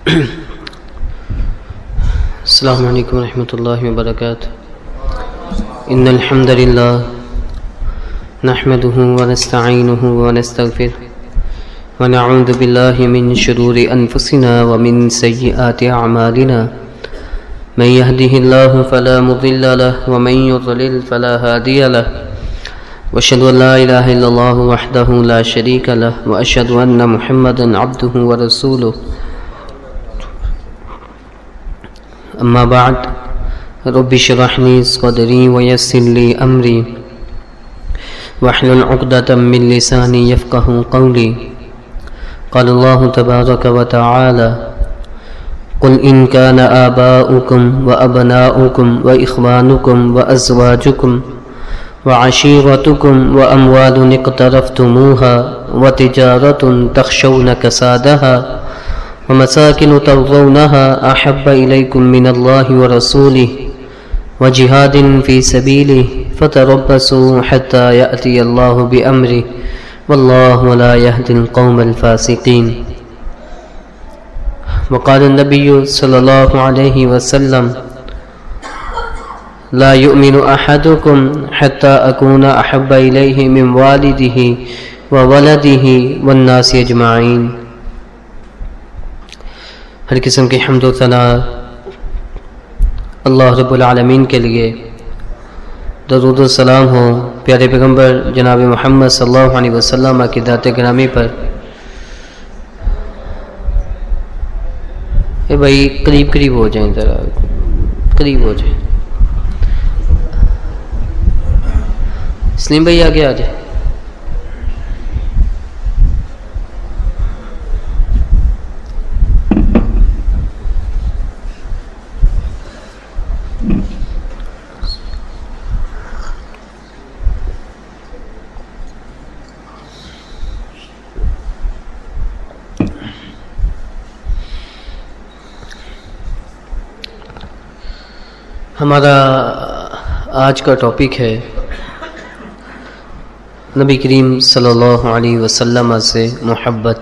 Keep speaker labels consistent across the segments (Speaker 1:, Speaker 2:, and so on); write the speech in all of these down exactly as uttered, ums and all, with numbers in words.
Speaker 1: السلام علیکم ورحمۃ اللہ وبرکاتہ. ان الحمد للہ نحمده ونستعینه ونستغفره ونعوذ باللہ من شرور انفسنا ومن سیئات اعمالنا. من يهده الله فلا مضل له ومن يضلل فلا هادي له. واشهد ان لا اله الا الله وحده لا شريك له واشهد ان محمدا عبده ورسوله. اما بعد رب اشرح لي صدري ويسر لي امري واحلل عقدة من لساني يفقهوا قولي. قال الله تبارك وتعالى: قل إن كان آباؤكم وأبناؤكم وإخوانكم وأزواجكم وعشيرتكم وأموال اقترفتموها وتجارة تخشون كسادها ومساكن ترضونها أحب إليكم من الله ورسوله وجهاد في سبيله فتربصوا حتى يأتي الله بأمره والله لا يهدي القوم الفاسقين. وقال النبي صلى الله عليه وسلم: لا يؤمن أحدكم حتى أكون أحب إليه من والده وولده والناس أجمعين. ہر قسم کی حمد و ثنا اللہ رب العالمین کے لیے. درود و سلام ہو پیارے پیغمبر جناب محمد صلی اللہ علیہ وسلم کی ذات گرامی پر. اے بھائی قریب قریب ہو جائیں، ذرا قریب ہو جائیں. سلیم بھائی آگے آ جائیں. ہمارا آج کا ٹاپک ہے نبی کریم صلی اللہ علیہ وسلم سے محبت.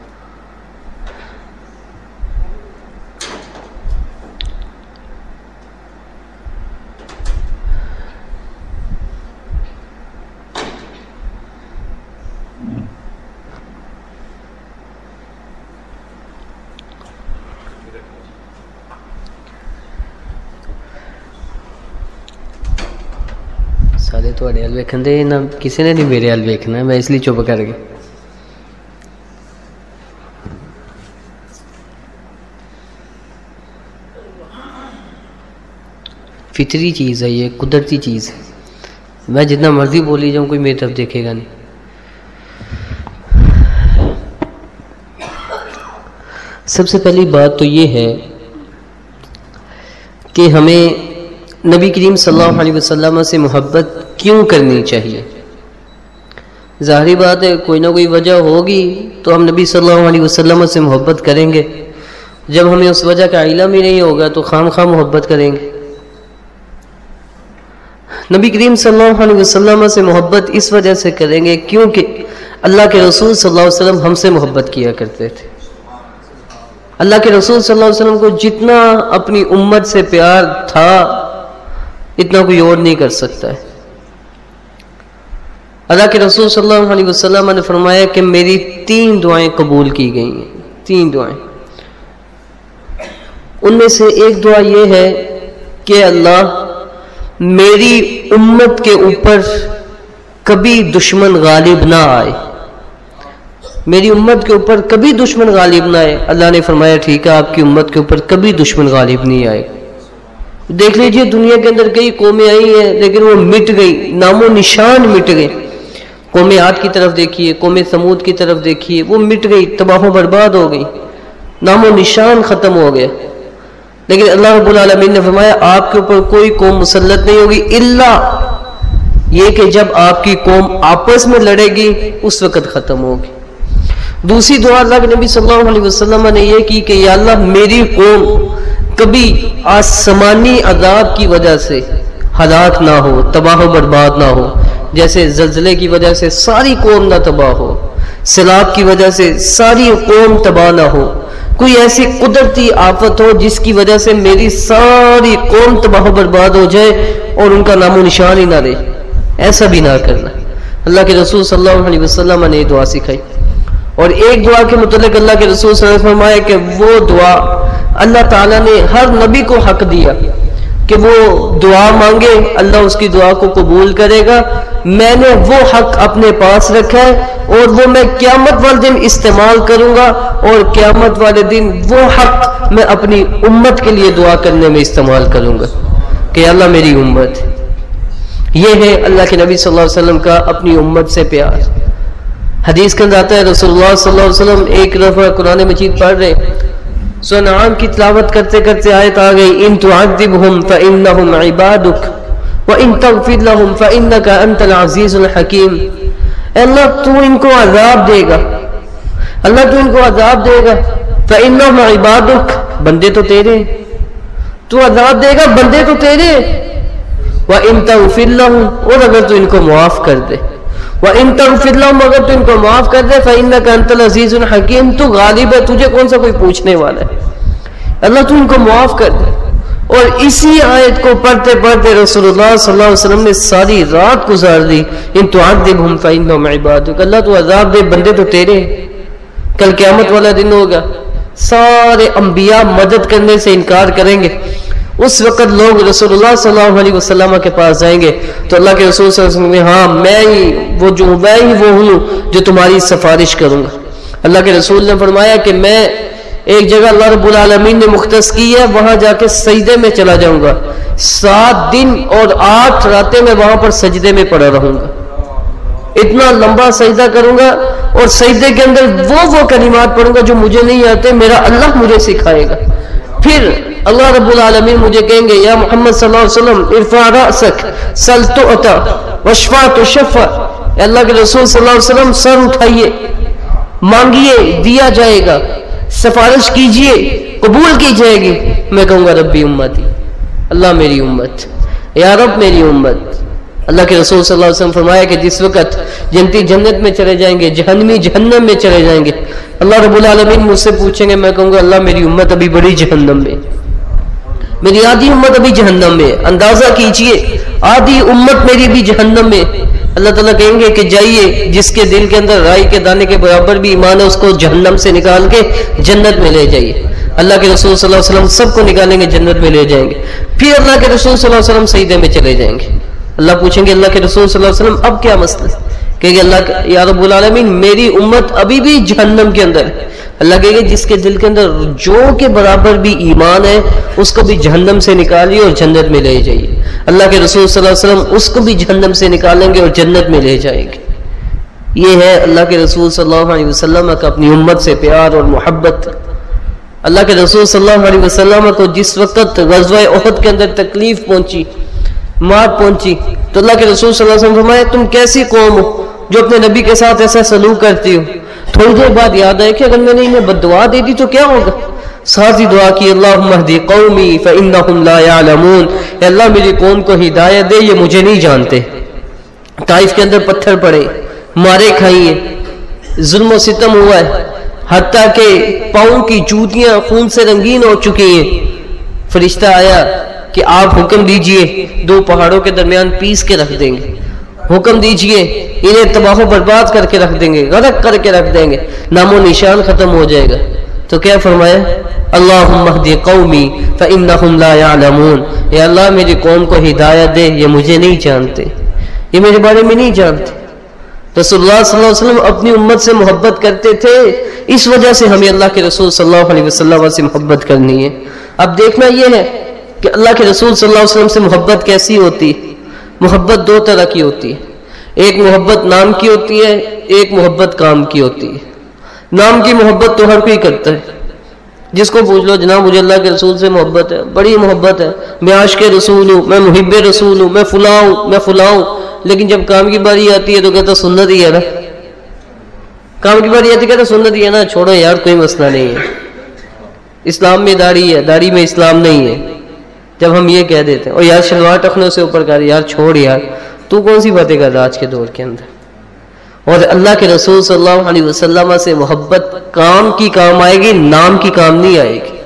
Speaker 1: سارے تھوڑے حل ویکھن دے نہ کسی نے نہیں میرے حل ویکھنا، میں اس لیے چپ کر گیا. فطری چیز ہے، یہ قدرتی چیز ہے. میں جتنا مرضی بولی جاؤں کوئی میری طرف دیکھے گا نہیں. سب سے پہلی بات تو یہ ہے کہ ہمیں نبی کریم صلی اللہ علیہ وسلم سے محبت کیوں کرنی چاہیے. ظاہری بات ہے کوئی نہ کوئی وجہ ہوگی تو ہم نبی صلی اللہ علیہ وسلم سے محبت کریں گے. جب ہمیں اس وجہ کا علم ہی نہیں ہوگا تو خام خواہ محبت کریں گے. نبی کریم صلی اللہ علیہ وسلم سے محبت اس وجہ سے کریں گے کیونکہ اللہ کے رسول صلی اللہ علیہ وسلم ہم سے محبت کیا کرتے تھے. اللہ کے رسول صلی اللہ علیہ وسلم کو جتنا اپنی امت سے پیار تھا اتنا کوئی اور نہیں کر سکتا ہے. اللہ کے رسول صلی اللہ علیہ وسلم نے فرمایا کہ میری تین دعائیں قبول کی گئی ہیں. تین دعائیں، ان میں سے ایک دعا یہ ہے کہ اللہ میری امت کے اوپر کبھی دشمن غالب نہ آئے. میری امت کے اوپر کبھی دشمن غالب نہ آئے. اللہ نے فرمایا ٹھیک ہے، آپ کی امت کے اوپر کبھی دشمن غالب نہیں آئے. دیکھ لیجئے دنیا کے اندر کئی قومیں آئی ہیں لیکن وہ مٹ گئی، نام و نشان مٹ گئے. قوم عاد کی طرف دیکھیے، قوم ثمود کی طرف دیکھیے، وہ مٹ گئی، تباہ و برباد ہو گئی، نام و نشان ختم ہو گیا. لیکن اللہ رب العالمین نے فرمایا آپ کے اوپر کوئی قوم مسلط نہیں ہوگی الا یہ کہ جب آپ کی قوم آپس میں لڑے گی اس وقت ختم ہوگی. دوسری دعا اللہ کے نبی صلی اللہ علیہ وسلم نے یہ کی کہ یا اللہ میری قوم کبھی آسمانی عذاب کی وجہ سے ہلاک نہ ہو، تباہ و برباد نہ ہو. جیسے زلزلے کی وجہ سے ساری قوم نہ تباہ ہو، سیلاب کی وجہ سے ساری قوم تباہ نہ ہو، کوئی ایسی قدرتی آفت ہو جس کی وجہ سے میری ساری قوم تباہ و برباد ہو جائے اور ان کا نام و نشان ہی نہ رہے، ایسا بھی نہ کرنا۔ اللہ کے رسول صلی اللہ علیہ وسلم نے یہ دعا سکھائی، اور ایک دعا کے متعلق اللہ کے رسول صلی اللہ علیہ وسلم فرمایا کہ وہ دعا اللہ تعالیٰ نے ہر نبی کو حق دیا کہ وہ دعا مانگے، اللہ اس کی دعا کو قبول کرے گا۔ میں نے وہ حق اپنے پاس رکھا ہے اور وہ میں قیامت والے دن استعمال کروں گا، اور قیامت والے دن وہ حق میں اپنی امت کے لیے دعا کرنے میں استعمال کروں گا کہ اللہ میری امت۔ یہ ہے اللہ کے نبی صلی اللہ علیہ وسلم کا اپنی امت سے پیار۔ حدیث کے اندر آتا ہے رسول اللہ صلی اللہ علیہ وسلم ایک دفعہ قرآن مجید پڑھ رہے، سورہ انعام کی تلاوت کرتے کرتے آیت آ گئی، ان تعذبهم فانهم عبادك وان تغفر لهم فانك انت العزیز الحکیم۔ اے اللہ تو ان کو عذاب دے گا، اللہ تو ان کو عذاب دے گا، فانهم عبادك بندے تو تیرے، تو عذاب دے گا بندے تو تیرے، وان تغفر لهم اور اگر تو ان کو معاف کر دے، وَإِن تَغْفِرْ لَهُمْ اگر تو ان کو معاف کر دے، فَإِنَّكَ أَنْتَ الْعَزِيزُ الْحَكِيمُ تو غالب ہے، تجھے کون سا کوئی پوچھنے والا ہے، اللہ تو ان کو معاف کر دے۔ اور اسی آیت کو پڑھتے پڑھتے رسول اللہ صلی اللہ علیہ وسلم نے ساری رات گزار دی، ان تُعَذِّبْهُمْ فَإِنَّهُمْ عِبَادُكَ، اللہ تو عذاب دے بندے تو تیرے۔ کل قیامت والا دن ہوگا، سارے انبیاء مدد کرنے سے انکار کریں گے، اس وقت لوگ رسول اللہ صلی اللہ علیہ وسلم کے پاس جائیں گے تو اللہ کے رسول صلی اللہ علیہ وسلم نے ہاں میں ہی وہ جو میں ہی وہ ہوں جو تمہاری سفارش کروں گا۔ اللہ کے رسول نے فرمایا کہ میں ایک جگہ اللہ رب العالمین نے مختص کی ہے، وہاں جا کے سجدے میں چلا جاؤں گا، سات دن اور آٹھ راتیں میں وہاں پر سجدے میں پڑا رہوں گا، اتنا لمبا سجدہ کروں گا، اور سجدے کے اندر وہ وہ کلمات پڑھوں گا جو مجھے نہیں آتے، میرا اللہ مجھے سکھائے گا۔ پھر اللہ رب العالمین مجھے کہیں گے یا محمد صلی اللہ علیہ وسلم ارفع رأسک سل تؤتا واشفع تشفع، اے اللہ کے رسول صلی اللہ علیہ وسلم سر اٹھائیے، مانگیے دیا جائے گا، سفارش کیجئے قبول کی جائے گی۔ میں کہوں گا ربی امتی، اللہ میری امت، یا رب میری امت۔ اللہ کے رسول صلی اللہ علیہ وسلم فرمایا کہ جس وقت جنتی جنت میں چلے جائیں گے، جہنمی جہنم میں چلے جائیں گے، اللہ رب العالمین مجھ سے پوچھیں گے، میں کہوں گا اللہ میری امت ابھی بڑی جہنم میں، میری آدھی امت ابھی جہنم میں، اندازہ کیجئے آدھی امت میری بھی جہنم میں۔ اللہ تعالیٰ کہیں گے کہ جائیے جس کے دل کے اندر رائی کے دانے کے برابر بھی ایمان ہے اس کو جہنم سے نکال کے جنت میں لے جائیے۔ اللہ کے رسول صلی اللہ علیہ وسلم سب کو نکالیں گے جنت میں لے جائیں گے۔ پھر اللہ کے رسول صلی اللہ علیہ وسلم سجدے میں چلے جائیں گے، اللہ پوچھیں گے اللہ کے رسول صلی اللہ علیہ وسلم اب کیا مسئلہ ہے، کہیں گے اللہ یا رب العالمین میری امت ابھی بھی جہنم کے اندر ہے۔ اللہ کہے گے جس کے دل کے اندر جو کے برابر بھی ایمان ہے اس کو بھی جہنم سے نکالیے اور جنت میں لے جائیے۔ اللہ کے رسول صلی اللہ علیہ وسلم اس کو بھی جہنم سے نکالیں گے اور جنت میں لے جائیں گے۔ یہ ہے اللہ کے رسول صلی اللہ علیہ وسلم کا اپنی امت سے پیار اور محبت۔ اللہ کے رسول صلی اللہ علیہ وسلم کو جس وقت غزوہ احد کے اندر تکلیف پہنچی، مات پہنچی، تو اللہ کے رسول صلی اللہ علیہ وسلم فرمایا تم کیسی قوم ہو جو اپنے نبی کے ساتھ ایسا سلوک کرتی ہو۔ تھوڑی دیر بعد یاد آئے کہ اگر میں نے انہیں بد دعا دے دی تو کیا ہوگا، ساتھ ہی دعا کی اللہم اہدی قومی فانہم لا یعلمون، اے اللہ میری قوم کو ہدایت دے یہ مجھے نہیں جانتے۔ طائف کے اندر پتھر پڑے، مارے کھائیے، ظلم و ستم ہوا ہے، حتیٰ کہ پاؤں کی جوتیاں خون سے رنگین ہو چکی ہیں۔ فرشتہ آیا کہ آپ حکم دیجئے دو پہاڑوں کے درمیان پیس کے رکھ دیں گے، حکم دیجئے انہیں تباہ و برباد کر کے رکھ دیں گے، غرق کر کے رکھ دیں گے، نام و نشان ختم ہو جائے گا۔ تو کیا فرمایا اللہم اہدی قومی فانہم لا یعلمون، اے اللہ میری قوم کو ہدایت دے یہ مجھے نہیں جانتے، یہ میرے بارے میں نہیں جانتے۔ رسول اللہ صلی اللہ علیہ وسلم اپنی امت سے محبت کرتے تھے، اس وجہ سے ہمیں اللہ کے رسول صلی اللہ علیہ وسلم سے محبت کرنی ہے۔ اب دیکھنا یہ ہے کہ اللہ کے رسول صلی اللہ علیہ وسلم سے محبت کیسی ہوتی ہے۔ محبت دو طرح کی ہوتی ہے، ایک محبت نام کی ہوتی ہے، ایک محبت کام کی ہوتی ہے۔ نام کی محبت تو ہر کوئی کرتا ہے، جس کو پوچھ لو جناب مجھے اللہ کے رسول سے محبت ہے، بڑی محبت ہے، میں عاشق رسول ہوں، میں محب رسول ہوں، میں فلاں ہوں میں فلاں ہوں، لیکن جب کام کی باری آتی ہے تو کہتا سنت ہی ہے نا، کام کی باری آتی ہے کہتا سنت ہی ہے نا، چھوڑو یار کوئی مسئلہ نہیں ہے، اسلام میں داڑھی ہے، داڑھی میں اسلام نہیں ہے۔ جب ہم یہ کہہ دیتے ہیں اور یار شلوار ٹخنوں سے اوپر کر یار چھوڑ یار، تو کون سی باتیں کر رہا آج کے دور کے اندر، اور اللہ کے رسول صلی اللہ علیہ وسلم سے محبت کام کی کام آئے گی، نام کی کام نہیں آئے گی۔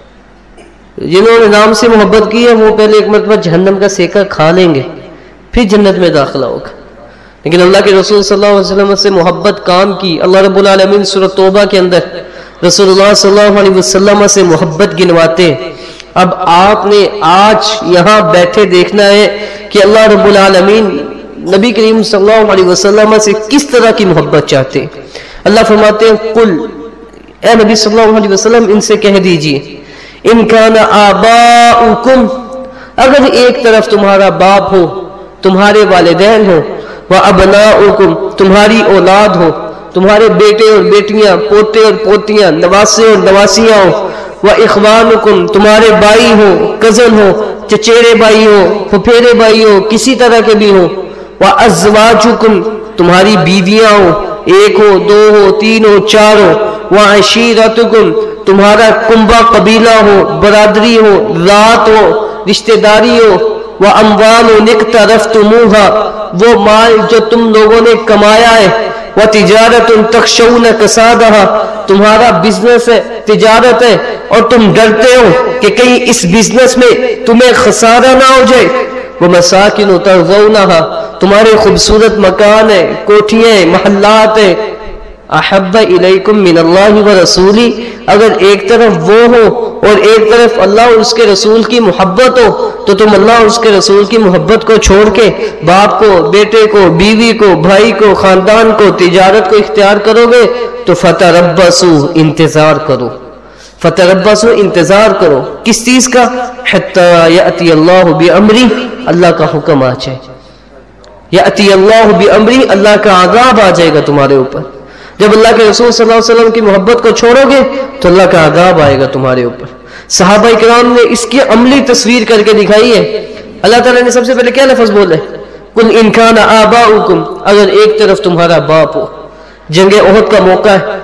Speaker 1: جنہوں نے نام سے محبت کی ہے وہ پہلے ایک مرتبہ جہنم کا سیکا کھا لیں گے، پھر جنت میں داخلہ ہوگا۔ لیکن اللہ کے رسول صلی اللہ علیہ وسلم سے محبت کام کی، اللہ رب العالمین سورۃ توبہ کے اندر رسول اللہ صلی اللہ علیہ وسلم سے محبت گنواتے ہیں۔ اب آپ نے آج یہاں بیٹھے دیکھنا ہے کہ اللہ رب العالمین نبی کریم صلی اللہ علیہ وسلم سے کس طرح کی محبت چاہتے ہیں۔ اللہ فرماتے ہیں قل، اے نبی صلی اللہ علیہ وسلم ان سے کہہ دیجئے، ان کان آباؤکم، اگر ایک طرف تمہارا باپ ہو، تمہارے والدین ہو، وابناؤکم، تمہاری اولاد ہو، تمہارے بیٹے اور بیٹیاں، پوتے اور پوتیاں، نواسے اور نواسیاں ہو، واخوانکم، تمہارے بھائی ہو، کزن ہو، چچیرے بھائی ہو، پھپھیرے بھائی ہو، کسی طرح کے بھی ہو، وازواجکم، تمہاری بیویاں ہو، ایک ہو، دو ہو، تین ہو، چار ہو، وعشیرتکم، تمہارا کنبہ قبیلہ ہو، برادری ہو، ذات ہو، رشتہ داری ہو، وَأَمْوَالٌ اقْتَرَفْتُمُوهَا، وہ مال جو تم لوگوں نے کمایا ہے، وَتِجَارَةٌ تَخْشَوْنَ كَسَادَهَا، تمہارا بزنس ہے، تجارت ہے، اور تم ڈرتے ہو کہ کہیں اس بزنس میں تمہیں خسارہ نہ ہو جائے، وَمَسَاكِنُ تَرْضَوْنَهَا، تمہارے خوبصورت مکان ہے، کوٹھیاں، محلات ہیں، احب الیکم من اللہ ورسولی، اگر ایک طرف وہ ہو اور ایک طرف اللہ اور اس کے رسول کی محبت ہو تو تم اللہ اور اس کے رسول کی محبت کو چھوڑ کے باپ کو، بیٹے کو، بیوی کو، بھائی کو، خاندان کو، تجارت کو اختیار کرو گے تو فتربصوا، انتظار کرو، فتربصوا، انتظار کرو، کس چیز کا؟ حتی یأتی اللہ بامری، اللہ کا حکم آ جائے، یأتی اللہ بامری، اللہ کا عذاب آ جائے گا تمہارے اوپر۔ جب اللہ کے رسول صلی اللہ علیہ وسلم کی محبت کو چھوڑو گے تو اللہ کا عذاب آئے گا تمہارے اوپر۔ صحابہ کرام نے اس کی عملی تصویر کر کے دکھائی ہے۔ اللہ تعالیٰ نے سب سے پہلے کیا لفظ بولے؟ قل ان کان آباؤکم، اگر ایک طرف تمہارا باپ ہو۔ جنگ احد کا موقع ہے،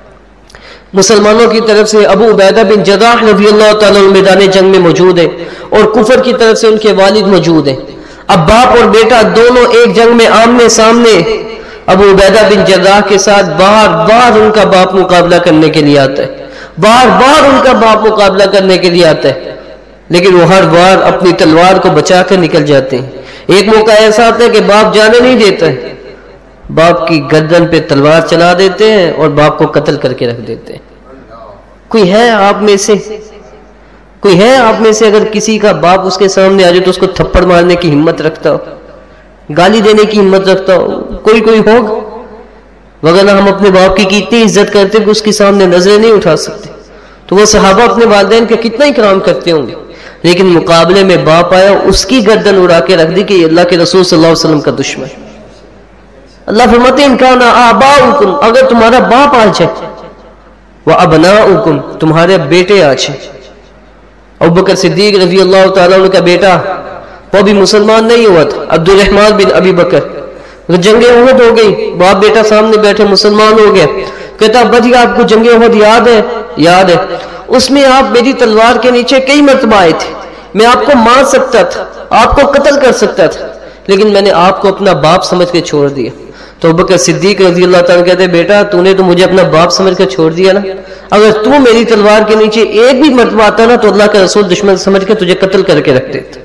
Speaker 1: مسلمانوں کی طرف سے ابو عبیدہ بن جراح رضی اللہ تعالیٰ عنہ میدان جنگ میں موجود ہے، اور کفر کی طرف سے ان کے والد موجود ہیں۔ اب باپ اور بیٹا دونوں ایک جنگ میں آمنے سامنے، ابو عبیدہ بن جراح کے ساتھ بار بار ان کا باپ مقابلہ کرنے کے لیے آتا ہے، بار بار ان کا باپ مقابلہ کرنے کے لیے آتا ہے، لیکن وہ ہر بار اپنی تلوار کو بچا کر نکل جاتے ہیں۔ ایک موقع ایسا آتا ہے کہ باپ جانے نہیں دیتا ہے، باپ کی گردن پہ تلوار چلا دیتے ہیں اور باپ کو قتل کر کے رکھ دیتے ہیں۔ کوئی ہے آپ میں سے کوئی ہے آپ میں سے اگر کسی کا باپ اس کے سامنے آ جائے تو اس کو تھپڑ مارنے کی ہمت رکھتا ہو، گالی دینے کی ہمت رکھتا ہو؟ کوئی کوئی ہوگا، وگرنہ ہم اپنے باپ کی اتنی عزت کرتے کہ اس کے سامنے نظریں نہیں اٹھا سکتے۔ تو وہ صحابہ اپنے والدین کا کتنا اکرام کرتے ہوں گے، لیکن مقابلے میں باپ آیا، اس کی گردن اڑا کے رکھ دی کہ یہ اللہ کے رسول صلی اللہ علیہ وسلم کا دشمن۔ اللہ فرماتے ہیں ان کان آباؤکم، اگر تمہارا باپ آ جائے، وابناؤکم، تمہارے بیٹے آ جائیں۔ ابوبکر صدیق رضی اللہ تعالیٰ عنہ کا بیٹا، وہ بھی مسلمان نہیں ہوا تھا، عبد الرحمن بن ابی بکر، جنگ احد ہو گئی، باپ بیٹا سامنے بیٹھے، مسلمان ہو گیا، کہتا ابا جی آپ کو جنگ احد یاد ہے؟ یاد ہے، اس میں آپ میری تلوار کے نیچے کئی مرتبہ آئے تھے، میں آپ کو مار سکتا تھا، آپ کو قتل کر سکتا تھا، لیکن میں نے آپ کو اپنا باپ سمجھ کے چھوڑ دیا۔ تو ابوبکر صدیق رضی اللہ تعالیٰ کہتے بیٹا تو نے تو مجھے اپنا باپ سمجھ کر چھوڑ دیا نا، اگر تو میری تلوار کے نیچے ایک بھی مرتبہ آتا نا تو اللہ کا رسول دشمن سمجھ کے تجھے قتل کر کے رکھ دیتا۔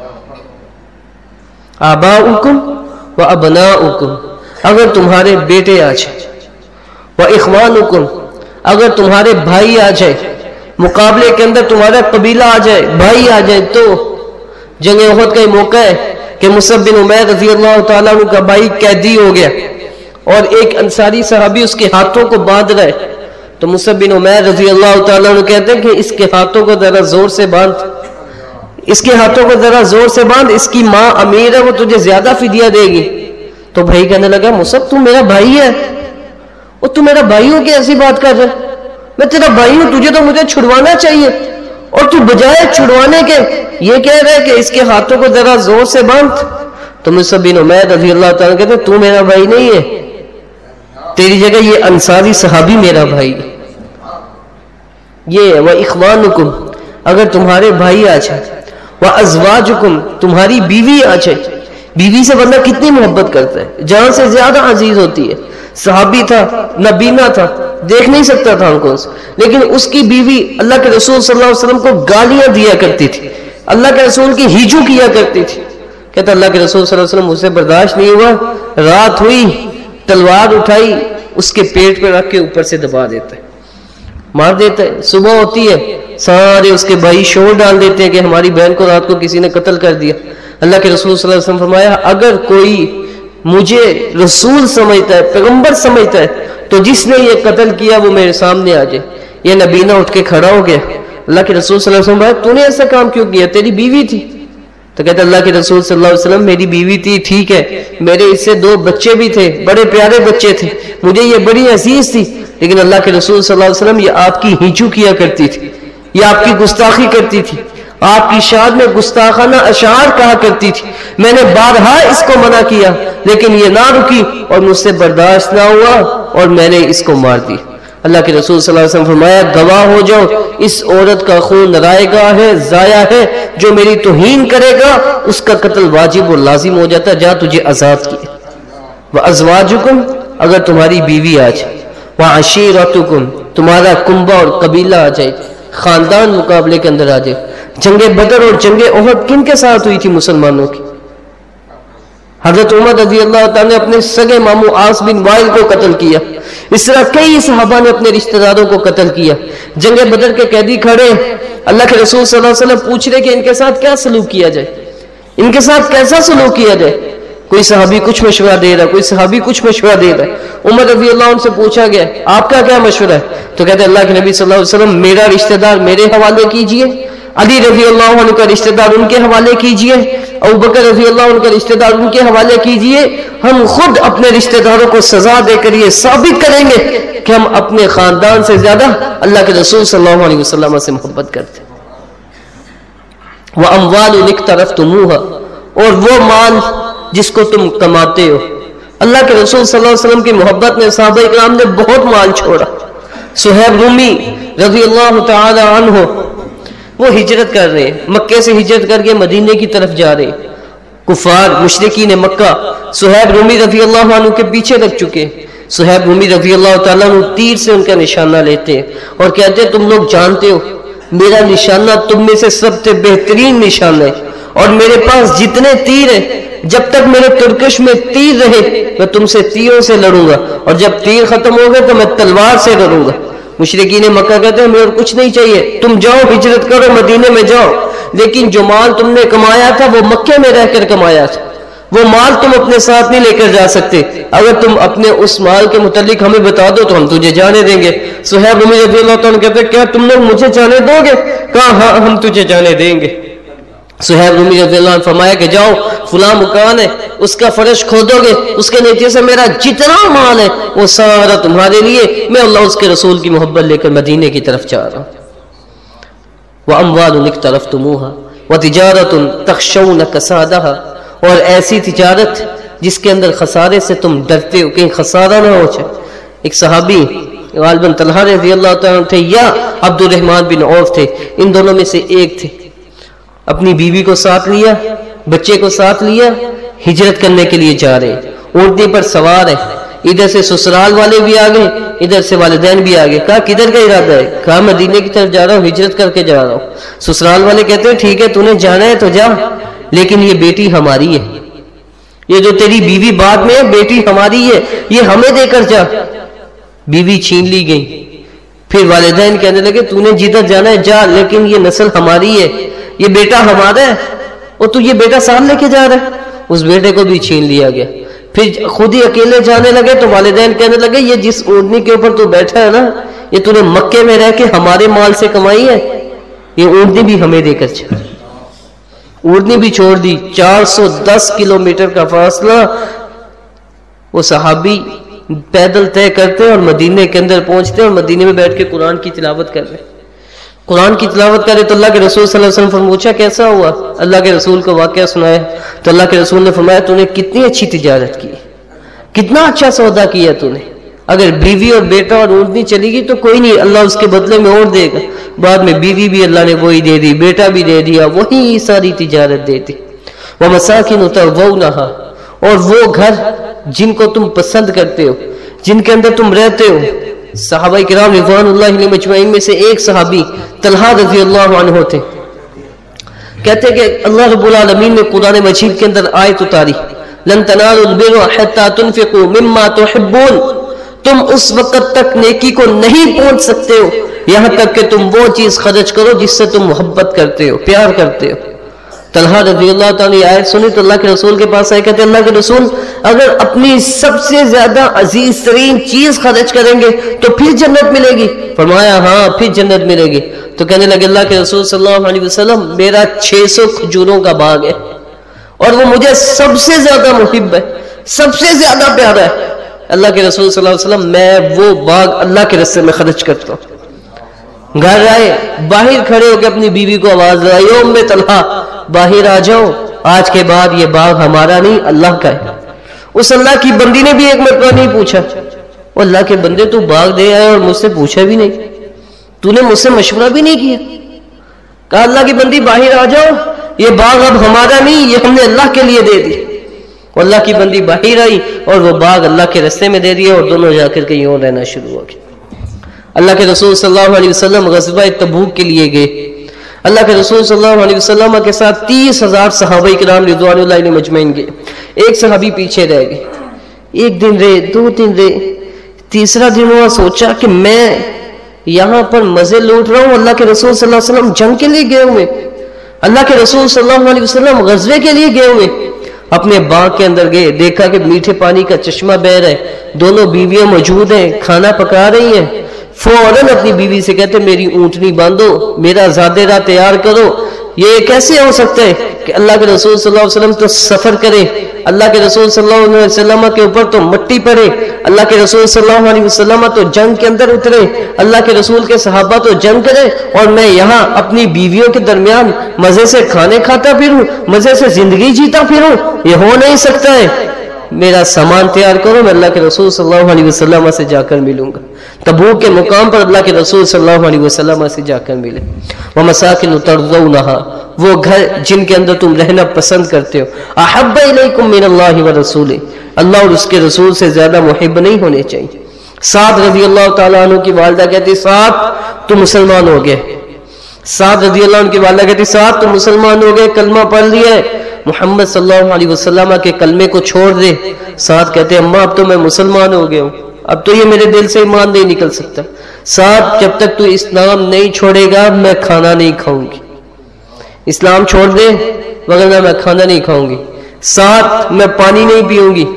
Speaker 1: آباؤکم و ابناؤکم، اگر تمہارے بیٹے آ جائیں، و اخوانکم، اگر تمہارے بھائی آ جائے، مقابلے کے اندر تمہارا قبیلہ آ جائے، بھائی آ جائے۔ تو جنگ احد کا یہ موقع ہے کہ مصعب بن عمیر رضی اللہ تعالیٰ عنہ کا بھائی قیدی ہو گیا اور ایک انصاری صحابی اس کے ہاتھوں کو باندھ رہا ہے، تو مصعب بن عمیر رضی اللہ تعالیٰ عنہ کہتے ہیں کہ اس کے ہاتھوں کو ذرا زور سے باندھ، اس کے ہاتھوں کو ذرا زور سے باندھ، اس کی ماں امیر ہے، وہ تجھے زیادہ فدیہ دے گی۔ تو بھائی کہنے لگا مصعب تو میرا بھائی ہے، اور تو میرا بھائی ہو کہ ایسی بات کر رہا ہے؟ میں تیرا بھائی ہوں، تجھے تو مجھے چھڑوانا چاہیے، اور تو بجائے چھڑوانے کے یہ کہہ رہے کہ اس کے ہاتھوں کو ذرا زور سے باندھ۔ تو مصعب بن عمیر رضی اللہ تعالیٰ کہتے ہیں تو میرا بھائی نہیں ہے، تیری جگہ یہ انصاری صحابی میرا بھائی ہے۔ یہ ہے وَإِخْوَانُكُمْ، اگر تمہارے بھائی آ جائے، وَأَزْوَاجُكُمْ، تمہاری بیوی آ جائے، بیوی سے بندہ کتنی محبت کرتا ہے، جان سے زیادہ عزیز ہوتی ہے. صحابی تھا، نبینا تھا، دیکھ نہیں سکتا تھا ان کو، لیکن اس کی بیوی اللہ کے رسول صلی اللہ علیہ وسلم کو گالیاں دیا کرتی تھی، اللہ کے رسول کی ہیجو کیا کرتی تھی. کہتا اللہ کے رسول صلی اللہ علیہ وسلم اسے برداشت نہیں ہوا، رات ہوئی تلوار اٹھائی اس کے پیٹ پہ رکھ کے اوپر سے دبا دیتا ہے، مار دیتا ہے. صبح ہوتی ہے سارے اس کے بھائی شور ڈال دیتے ہیں کہ ہماری بہن کو رات کو کسی نے قتل کر دیا. اللہ کے رسول صلی اللہ علیہ وسلم فرمایا اگر کوئی مجھے رسول سمجھتا ہے، پیغمبر سمجھتا ہے، تو جس نے یہ قتل کیا وہ میرے سامنے آ جائے. یہ نبینا اٹھ کے کھڑا ہو گیا. اللہ کے رسول صلی اللہ علیہ وسلم فرمایا تو نے ایسا کام کیوں کیا؟ تیری بیوی تھی. تو کہتا اللہ کے رسول صلی اللہ علیہ وسلم میری بیوی تھی ٹھیک ہے، میرے اس سے دو بچے بھی تھے، بڑے پیارے بچے تھے، مجھے یہ بڑی عزیز تھی، لیکن اللہ کے رسول صلی اللہ علیہ وسلم یہ آپ کی ہیچو کیا کرتی تھی، یہ آپ کی گستاخی کرتی تھی، آپ کی شاد میں گستاخانہ اشعار کہا کرتی تھی. میں نے بارہا اس کو منع کیا لیکن یہ نہ رکی اور مجھ سے برداشت نہ ہوا اور میں نے اس کو مار دی. اللہ کے رسول صلی اللہ علیہ وسلم فرمایا گواہ ہو جاؤ اس عورت کا خون رائے گا ہے، ضائع ہے، جو میری توہین کرے گا اس کا قتل واجب اور لازم ہو جاتا ہے. جا تجھے آزاد کیا. وَأَزْوَاجُكُمْ اگر تمہاری بیوی آ جائے، وَعَشِيرَتُكُمْ تمہارا کنبہ اور قبیلہ آ جائے، خاندان مقابلے کے اندر آ جائے. جنگ بدر اور جنگ احد کن کے ساتھ ہوئی تھی مسلمانوں کی؟ حضرت عمر رضی اللہ تعالیٰ نے اپنے سگے ماموں عاص بن وائل کو قتل کیا. اس طرح کئی صحابہ نے اپنے رشتہ داروں کو قتل کیا. جنگ بدر کے قیدی کھڑے، اللہ کے رسول صلی اللہ علیہ وسلم پوچھ رہے کہ ان کے ساتھ کیا سلوک کیا جائے، ان کے ساتھ کیسا سلوک کیا جائے. کوئی صحابی کچھ مشورہ دے رہا ہے، کوئی صحابی کچھ مشورہ دے رہا ہے. عمر رضی اللہ عنہ سے پوچھا گیا آپ کا کیا مشورہ ہے؟ تو کہتے ہیں اللہ کے نبی صلی اللہ علیہ وسلم میرا رشتہ دار میرے حوالے کیجئے، علی رضی اللہ عنہ کا رشتہ دار ان کے حوالے کیجئے، ابوبکر رضی اللہ عنہ کا رشتہ دار ان کے حوالے کیجئے. ہم خود اپنے رشتہ داروں کو سزا دے کر یہ ثابت کریں گے کہ ہم اپنے خاندان سے زیادہ اللہ کے رسول صلی اللہ علیہ وسلم سے محبت کرتے ہیں. وَأَمْوَالٌ اقْتَرَفْتُمُوهَا اور وہ مال جس کو تم کماتے ہو. اللہ کے رسول صلی اللہ علیہ وسلم کی محبت میں صحابہ اکرام نے بہت مال چھوڑا. صہیب رومی رضی اللہ تعالی عنہ وہ ہجرت کر رہے ہیں، مکے سے ہجرت کر کے مدینے کی طرف جا رہے ہیں. کفار مشرکین مکہ صہیب رومی رضی اللہ عنہ کے پیچھے لگ چکے. صہیب رومی رضی اللہ تعالیٰ عنہ تیر سے ان کا نشانہ لیتے ہیں اور کہتے ہیں تم لوگ جانتے ہو میرا نشانہ تم میں سے سب سے بہترین نشانہ ہے اور میرے پاس جتنے تیر ہیں جب تک میرے ترکش میں تیر رہے میں تم سے تیروں سے لڑوں گا اور جب تیر ختم ہو گئے تو میں تلوار سے لڑوں گا. مشرکین مکہ کہتے ہیں ہمیں اور کچھ نہیں چاہیے، تم جاؤ ہجرت کرو مدینے میں جاؤ، لیکن جو مال تم نے کمایا تھا وہ مکے میں رہ کر کمایا تھا، وہ مال تم اپنے ساتھ نہیں لے کر جا سکتے. اگر تم اپنے اس مال کے متعلق ہمیں بتا دو تو ہم تجھے جانے دیں گے. صہیب رومی رضی اللہ تعالیٰ کہتے ہیں کیا تم لوگ مجھے جانے دو گے؟ کہا ہاں ہم تجھے جانے دیں گے. صہیب رومی رضی اللہ عنہ فرمایا کہ جاؤ فلاں مکان ہے اس کا فرش کھودو گے، اس کے نیچے سے میرا جتنا مال ہے وہ سارا تمہارے لیے، میں اللہ اس کے رسول کی محبت لے کر مدینے کی طرف جا رہا ہوں. وَأَمْوَالٌ اقْتَرَفْتُمُوهَا وَتِجَارَةٌ تَخْشَوْنَ كَسَادَهَا اور ایسی تجارت جس کے اندر خسارے سے تم ڈرتے ہو کہیں خسارہ نہ ہو جائے. ایک صحابی غالباً طلحہ رضی اللہ تعالیٰ تھے یا عبد الرحمن بن عوف تھے، ان دونوں میں سے ایک تھے. اپنی بیوی کو ساتھ لیا، بچے کو ساتھ لیا، ہجرت کرنے کے لیے جا رہے. اونٹنی پر سوار ہے، ادھر سے سسرال والے بھی آ گئے، ادھر سے والدین بھی آ گئے. کہا کدھر کا ارادہ ہے؟ کہا مدینے کی طرف جا رہا ہوں، ہجرت کر کے جا رہا ہوں. سسرال والے کہتے ہیں ٹھیک ہے تو نے جانا ہے تو جا، لیکن یہ بیٹی ہماری ہے، یہ جو تیری بیوی بعد میں ہے بیٹی ہماری ہے، یہ ہمیں دے کر جا. بیوی چھین لی گئی. پھر والدین کہنے لگے تو نے جدھر جانا ہے جا، لیکن یہ نسل ہماری ہے، یہ بیٹا ہمارا ہے اور تو یہ بیٹا ساتھ لے کے جا رہا ہے. اس بیٹے کو بھی چھین لیا گیا. پھر خود ہی اکیلے جانے لگے تو والدین کہنے لگے یہ جس اونٹنی کے اوپر تو بیٹھا ہے نا یہ تو نے مکے میں رہ کے ہمارے مال سے کمائی ہے، یہ اونٹنی بھی ہمیں دے کر چلا. اونٹنی بھی چھوڑ دی. چار سو دس کلو میٹر کا فاصلہ وہ صحابی پیدل طے کرتے اور مدینے کے اندر پہنچتے اور مدینے میں بیٹھ کے قرآن کی تلاوت کر رہے. قرآن کی تلاوت کرے تو اللہ کے رسول صلی اللہ علیہ وسلم پوچھا کیسا ہوا؟ اللہ کے رسول کو واقعہ سنایا تو اللہ کے رسول نے فرمایا تو نے کتنی اچھی تجارت کی، کتنا اچھا سودا کیا تو نے. اگر بیوی اور بیٹا اور اونٹنی چلی گئی تو کوئی نہیں، اللہ اس کے بدلے میں اور دے گا. بعد میں بیوی بھی اللہ نے وہی دے دی، بیٹا بھی دے دیا، وہی ساری تجارت دے دی. وَمَسَاكِنُ تَرْضَوْنَهَا، اور وہ گھر جن کو تم پسند کرتے ہو، جن کے اندر تم رہتے ہو. صحابہ کرام رضوان اللہ علیہم اجمعین میں سے ایک صحابی طلحہ رضی اللہ عنہ تھے. کہتے کہ اللہ رب العالمین نے قرآن مجید کے اندر آیت اتاری، لن تنالوا البر حتى تنفقوا مما تحبون، تم اس وقت تک نیکی کو نہیں پہنچ سکتے ہو یہاں تک کہ تم وہ چیز خرچ کرو جس سے تم محبت کرتے ہو، پیار کرتے ہو. طلحہ رضی اللہ تعالیٰ آیت سنی تو اللہ کے رسول کے پاس آئے، کہتے اللہ کے رسول اگر اپنی سب سے زیادہ عزیز ترین چیز خرچ کریں گے تو پھر جنت ملے گی؟ فرمایا ہاں پھر جنت ملے گی. تو کہنے لگے اللہ کے رسول صلی اللہ علیہ وسلم میرا چھ سو کھجوروں کا باغ ہے اور وہ مجھے سب سے زیادہ محب ہے، سب سے زیادہ پیارا ہے. اللہ کے رسول صلی اللہ علیہ وسلم میں وہ باغ اللہ کے راستے میں خرچ کرتا ہوں. گھر آئے، باہر کھڑے ہو کے اپنی بیوی کو آواز لگائی، او ام طلحہ باہر آ جاؤ، آج کے بعد یہ باغ ہمارا نہیں اللہ کا ہے. اس اللہ کی بندی نے بھی ایک مرتبہ نہیں پوچھا، وہ اللہ کے بندے تو باغ دے آئے اور مجھ سے پوچھا بھی نہیں، تو نے مجھ سے مشورہ بھی نہیں کیا. کہا اللہ کی بندی باہر آ جاؤ، یہ باغ اب ہمارا نہیں، یہ ہم نے اللہ کے لیے دے دی. اللہ کی بندی باہر آئی اور وہ باغ اللہ کے راستے میں دے دیا اور دونوں جا کر کہیں اور رہنا شروع ہو گئے. اللہ کے رسول صلی اللہ علیہ وسلم غزوہ تبوک کے لیے گئے. اللہ کے رسول صلی اللہ علیہ وسلم کے ساتھ تیس ہزار صحابہ کرام رضوان اللہ علیہ مجمعین گئے. ایک صحابی پیچھے رہ گئے. ایک دن رہے، دو دن رہے، تیسرا دن ہوا، سوچا کہ میں یہاں پر مزے لوٹ رہا ہوں، اللہ کے رسول صلی اللہ علیہ وسلم جنگ کے لیے گئے ہوئے، اللہ کے رسول صلی اللہ علیہ وسلم غزوے کے لیے گئے ہوئے. اپنے باغ کے اندر گئے، دیکھا کہ میٹھے پانی کا چشمہ بہہ رہا ہے، دونوں بیویاں موجود ہیں، کھانا پکا رہی ہیں. فوراً اپنی بیوی سے کہتے میری اونٹنی باندھو، میرا زادے راہ تیار کرو. یہ کیسے ہو سکتا ہے کہ اللہ کے رسول صلی اللہ علیہ وسلم تو سفر کرے، اللہ کے رسول صلی اللہ علیہ وسلم کے اوپر تو مٹی پڑے، اللہ کے رسول صلی اللہ علیہ وسلم تو جنگ کے اندر اترے، اللہ کے رسول کے صحابہ تو جنگ کرے، اور میں یہاں اپنی بیویوں کے درمیان مزے سے کھانے کھاتا پھروں، مزے سے زندگی جیتا پھروں؟ یہ ہو نہیں سکتا ہے. میرا سامان تیار کرو، میں اللہ کے رسول صلی اللہ علیہ وسلم سے جا کر ملوں گا. تبوک کے مقام پر اللہ کے رسول صلی اللہ علیہ وسلم سے جا کر ملے. وَمَسَاكِنُ تَرْضَوْنَهَا، وہ گھر جن کے اندر تم رہنا پسند کرتے ہو. أَحَبَّ إِلَيْكُم مِّنَ اللَّهِ وَرَسُولِهِ، اللہ اور اس کے رسول سے زیادہ محب نہیں ہونے چاہیے. سعد رضی اللہ تعالیٰ عنہ کی والدہ کہتی سعد تو مسلمان ہو گئے. سعد رضی اللہ عنہ کی والدہ کہتی سعد تو مسلمان ہو گئے، کلمہ پڑھ لیا ہے، محمد صلی اللہ علیہ وسلم کے کلمے کو چھوڑ دے. سعد کہتے اماں اب تو میں مسلمان ہو گیا ہوں، اب تو یہ میرے دل سے ایمان نہیں نکل سکتا. سعد جب تک تو اسلام نہیں چھوڑے گا میں کھانا نہیں کھاؤں گی. اسلام چھوڑ دے وگرنہ میں کھانا نہیں کھاؤں گی. سعد میں پانی نہیں پیوں گی.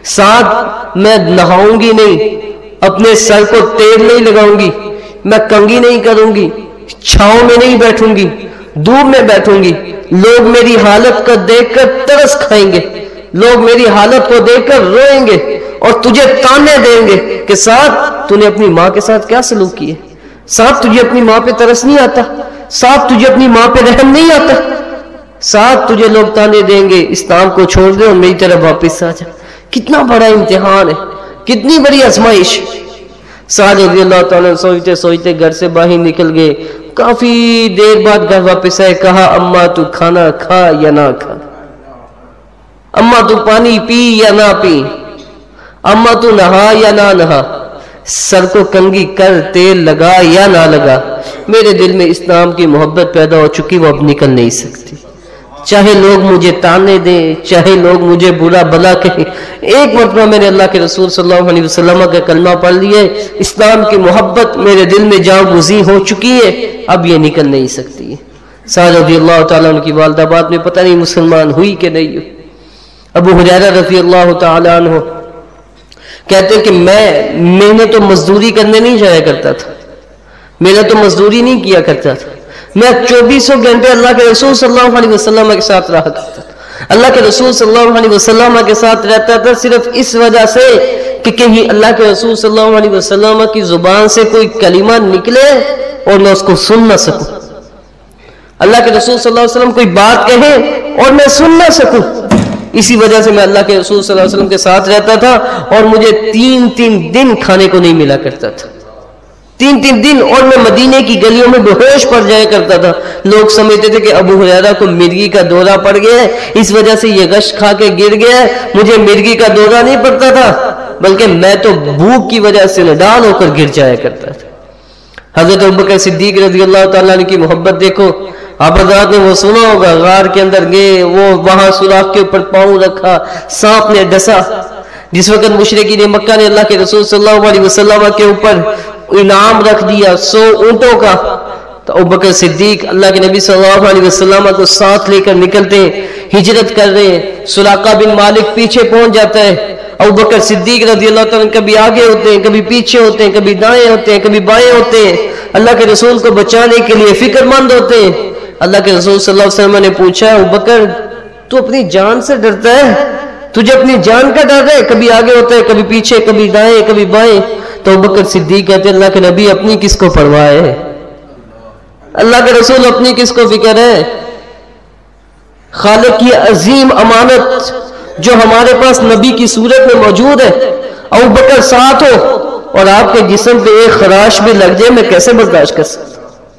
Speaker 1: سعد میں نہاؤں گی نہیں، اپنے سر کو تیل نہیں لگاؤں گی، میں کنگھی نہیں کروں گی، چھاؤں میں نہیں بیٹھوں گی، دھوپ میں بیٹھوں گی. لوگ میری حالت کو دیکھ کر ترس کھائیں گے، لوگ میری حالت کو دیکھ کر روئیں گے اور تجھے تانے دیں گے کہ سعد تو نے اپنی ماں کے ساتھ کیا سلوک کیے؟ سعد تجھے اپنی ماں پہ ترس نہیں آتا؟ سعد تجھے اپنی ماں پہ رحم نہیں آتا؟ سعد تجھے لوگ تانے دیں گے اسلام کو چھوڑ دے اور میری طرف واپس آ جا. کتنا بڑا امتحان ہے، کتنی بڑی آزمائش. سعد رضی اللہ تعالیٰ سوچتے سوچتے گھر سے باہر نکل گئے. کافی دیر بعد گھر واپس آئے، کہا اماں تو کھانا کھا یا نہ کھا، اماں تو پانی پی یا نہ پی، اماں تو نہا یا نہ نہا، سر کو کنگھی کر تیل لگا یا نہ لگا. میرے دل میں اسلام کی محبت پیدا ہو چکی، وہ اب نکل نہیں سکتی. چاہے لوگ مجھے تانے دیں، چاہے لوگ مجھے برا بلا کہیں، ایک مرتبہ میں نے اللہ کے رسول صلی اللہ علیہ وسلم کا کلمہ پڑھ لیا ہے، اسلام کی محبت میرے دل میں جاں گزی ہو چکی ہے، اب یہ نکل نہیں سکتی. سعد رضی اللہ تعالیٰ عنہ کی والدہ بعد میں پتہ نہیں مسلمان ہوئی کہ نہیں ہوئی. ابو ہریرہ رضی اللہ تعالیٰ عنہ کہتے ہیں کہ میں محنت و مزدوری کرنے نہیں جایا کرتا تھا، محنت و مزدوری نہیں کیا کرتا تھا، میں چوبیسوں گھنٹے اللہ کے رسول صلی اللہ علیہ وسلم کے ساتھ رہا کرتا تھا. اللہ کے رسول صلی اللہ علیہ وسلم کے ساتھ رہتا تھا صرف اس وجہ سے کہ کہیں اللہ کے رسول صلی اللہ علیہ وسلم کی زبان سے کوئی کلمہ نکلے اور میں اس کو سن نہ سکوں. اللہ کے رسول صلی اللہ علیہ وسلم کوئی بات کہے اور میں سن نہ سکوں. اسی وجہ سے میں اللہ کے رسول صلی اللہ علیہ وسلم کے ساتھ رہتا تھا اور مجھے تین تین دن کھانے کو نہیں ملا کرتا تھا. تین تین دن، اور میں مدینے کی گلیوں میں بے ہوش پڑ جایا کرتا تھا. لوگ سمجھتے تھے کہ ابو ہریرہ کو مرگی کا دورہ پڑ گیا ہے، اس وجہ سے یہ غش کھا کے گر گیا ہے. مجھے مرگی کا دورہ نہیں پڑتا تھا، بلکہ میں تو بھوک کی وجہ سے نڈال ہو کر گر جایا کرتا تھا. حضرت ابوبکر صدیق رضی اللہ تعالیٰ عنہ کی محبت دیکھو. آپ حضرات نے وہ سنا ہوگا، غار کے اندر گئے، وہ وہاں سوراخ کے اوپر پاؤں رکھا، سانپ نے ڈسا. جس وقت مشرکین مکہ نے اللہ کے رسول صلی اللہ علیہ وسلم کے اوپر انعام رکھ دیا سو اونٹوں کا، تو ابوبکر صدیق اللہ کے نبی صلی اللہ علیہ وسلم کو ساتھ لے کر نکلتے ہیں، ہجرت کر رہے ہیں. سراقہ بن مالک پیچھے پہنچ جاتا ہے. ابوبکر صدیق رضی اللہ تعالیٰ کبھی آگے ہوتے ہیں، کبھی پیچھے ہوتے ہیں، کبھی دائیں ہوتے ہیں، کبھی بائیں ہوتے ہیں. اللہ کے رسول کو بچانے کے لیے فکر مند ہوتے ہیں. اللہ کے رسول صلی اللہ علیہ وسلم نے پوچھا، ابوبکر تو اپنی جان سے ڈرتا ہے؟ تجھے اپنی جان کا ڈر ہے؟ کبھی آگے ہوتا ہے، کبھی پیچھے، کبھی دائیں، کبھی بائیں. تو ابوبکر صدیق کہتے ہیں، اللہ کے نبی اپنی کس کو پرواہ ہے؟ اللہ کے رسول اپنی کس کو فکر ہے؟ خالق کی عظیم امانت جو ہمارے پاس نبی کی صورت میں موجود ہے، ابوبکر ساتھ ہو اور آپ کے جسم پہ ایک خراش بھی لگ جائے، میں کیسے برداشت کر سکتا؟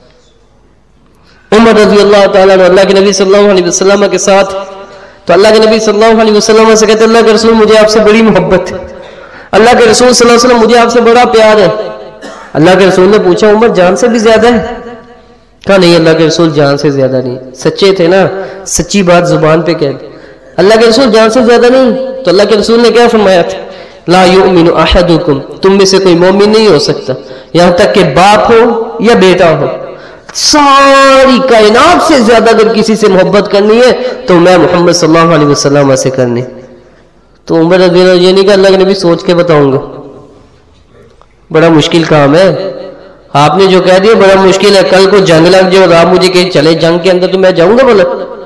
Speaker 1: عمر رضی اللہ تعالیٰ عنہ اللہ کے نبی صلی اللہ علیہ وسلم کے ساتھ، تو اللہ کے نبی صلی اللہ علیہ وسلم سے کہتے ہیں، اللہ کے رسول مجھے آپ سے بڑی محبت ہے، اللہ کے رسول صلی اللہ علیہ وسلم مجھے آپ سے بڑا پیار ہے. اللہ کے رسول نے پوچھا، عمر جان سے بھی زیادہ ہے؟ کہا نہیں، اللہ کے رسول جان سے زیادہ نہیں. سچے تھے نا، سچی بات زبان پہ کہہ دی. اللہ کے رسول جان سے زیادہ نہیں. تو اللہ کے رسول نے کیا فرمایا تھا؟ لا یؤمن احدکم، تم میں سے کوئی مومن نہیں ہو سکتا یہاں تک کہ باپ ہو یا بیٹا ہو. ساری کائنات سے زیادہ اگر کسی سے محبت کرنی ہے تو میں محمد صلی اللہ علیہ وسلم سے کرنی. تو عمر رضی اللہ یہ نہیں کہ اللہ کے نبی سوچ کے بتاؤں گا، بڑا مشکل کام ہے. آپ نے جو کہہ دیا بڑا مشکل ہے. کل کو جنگ لگ جائے اور آپ مجھے کہیں چلے جنگ کے اندر تو میں جاؤں گا بولا؟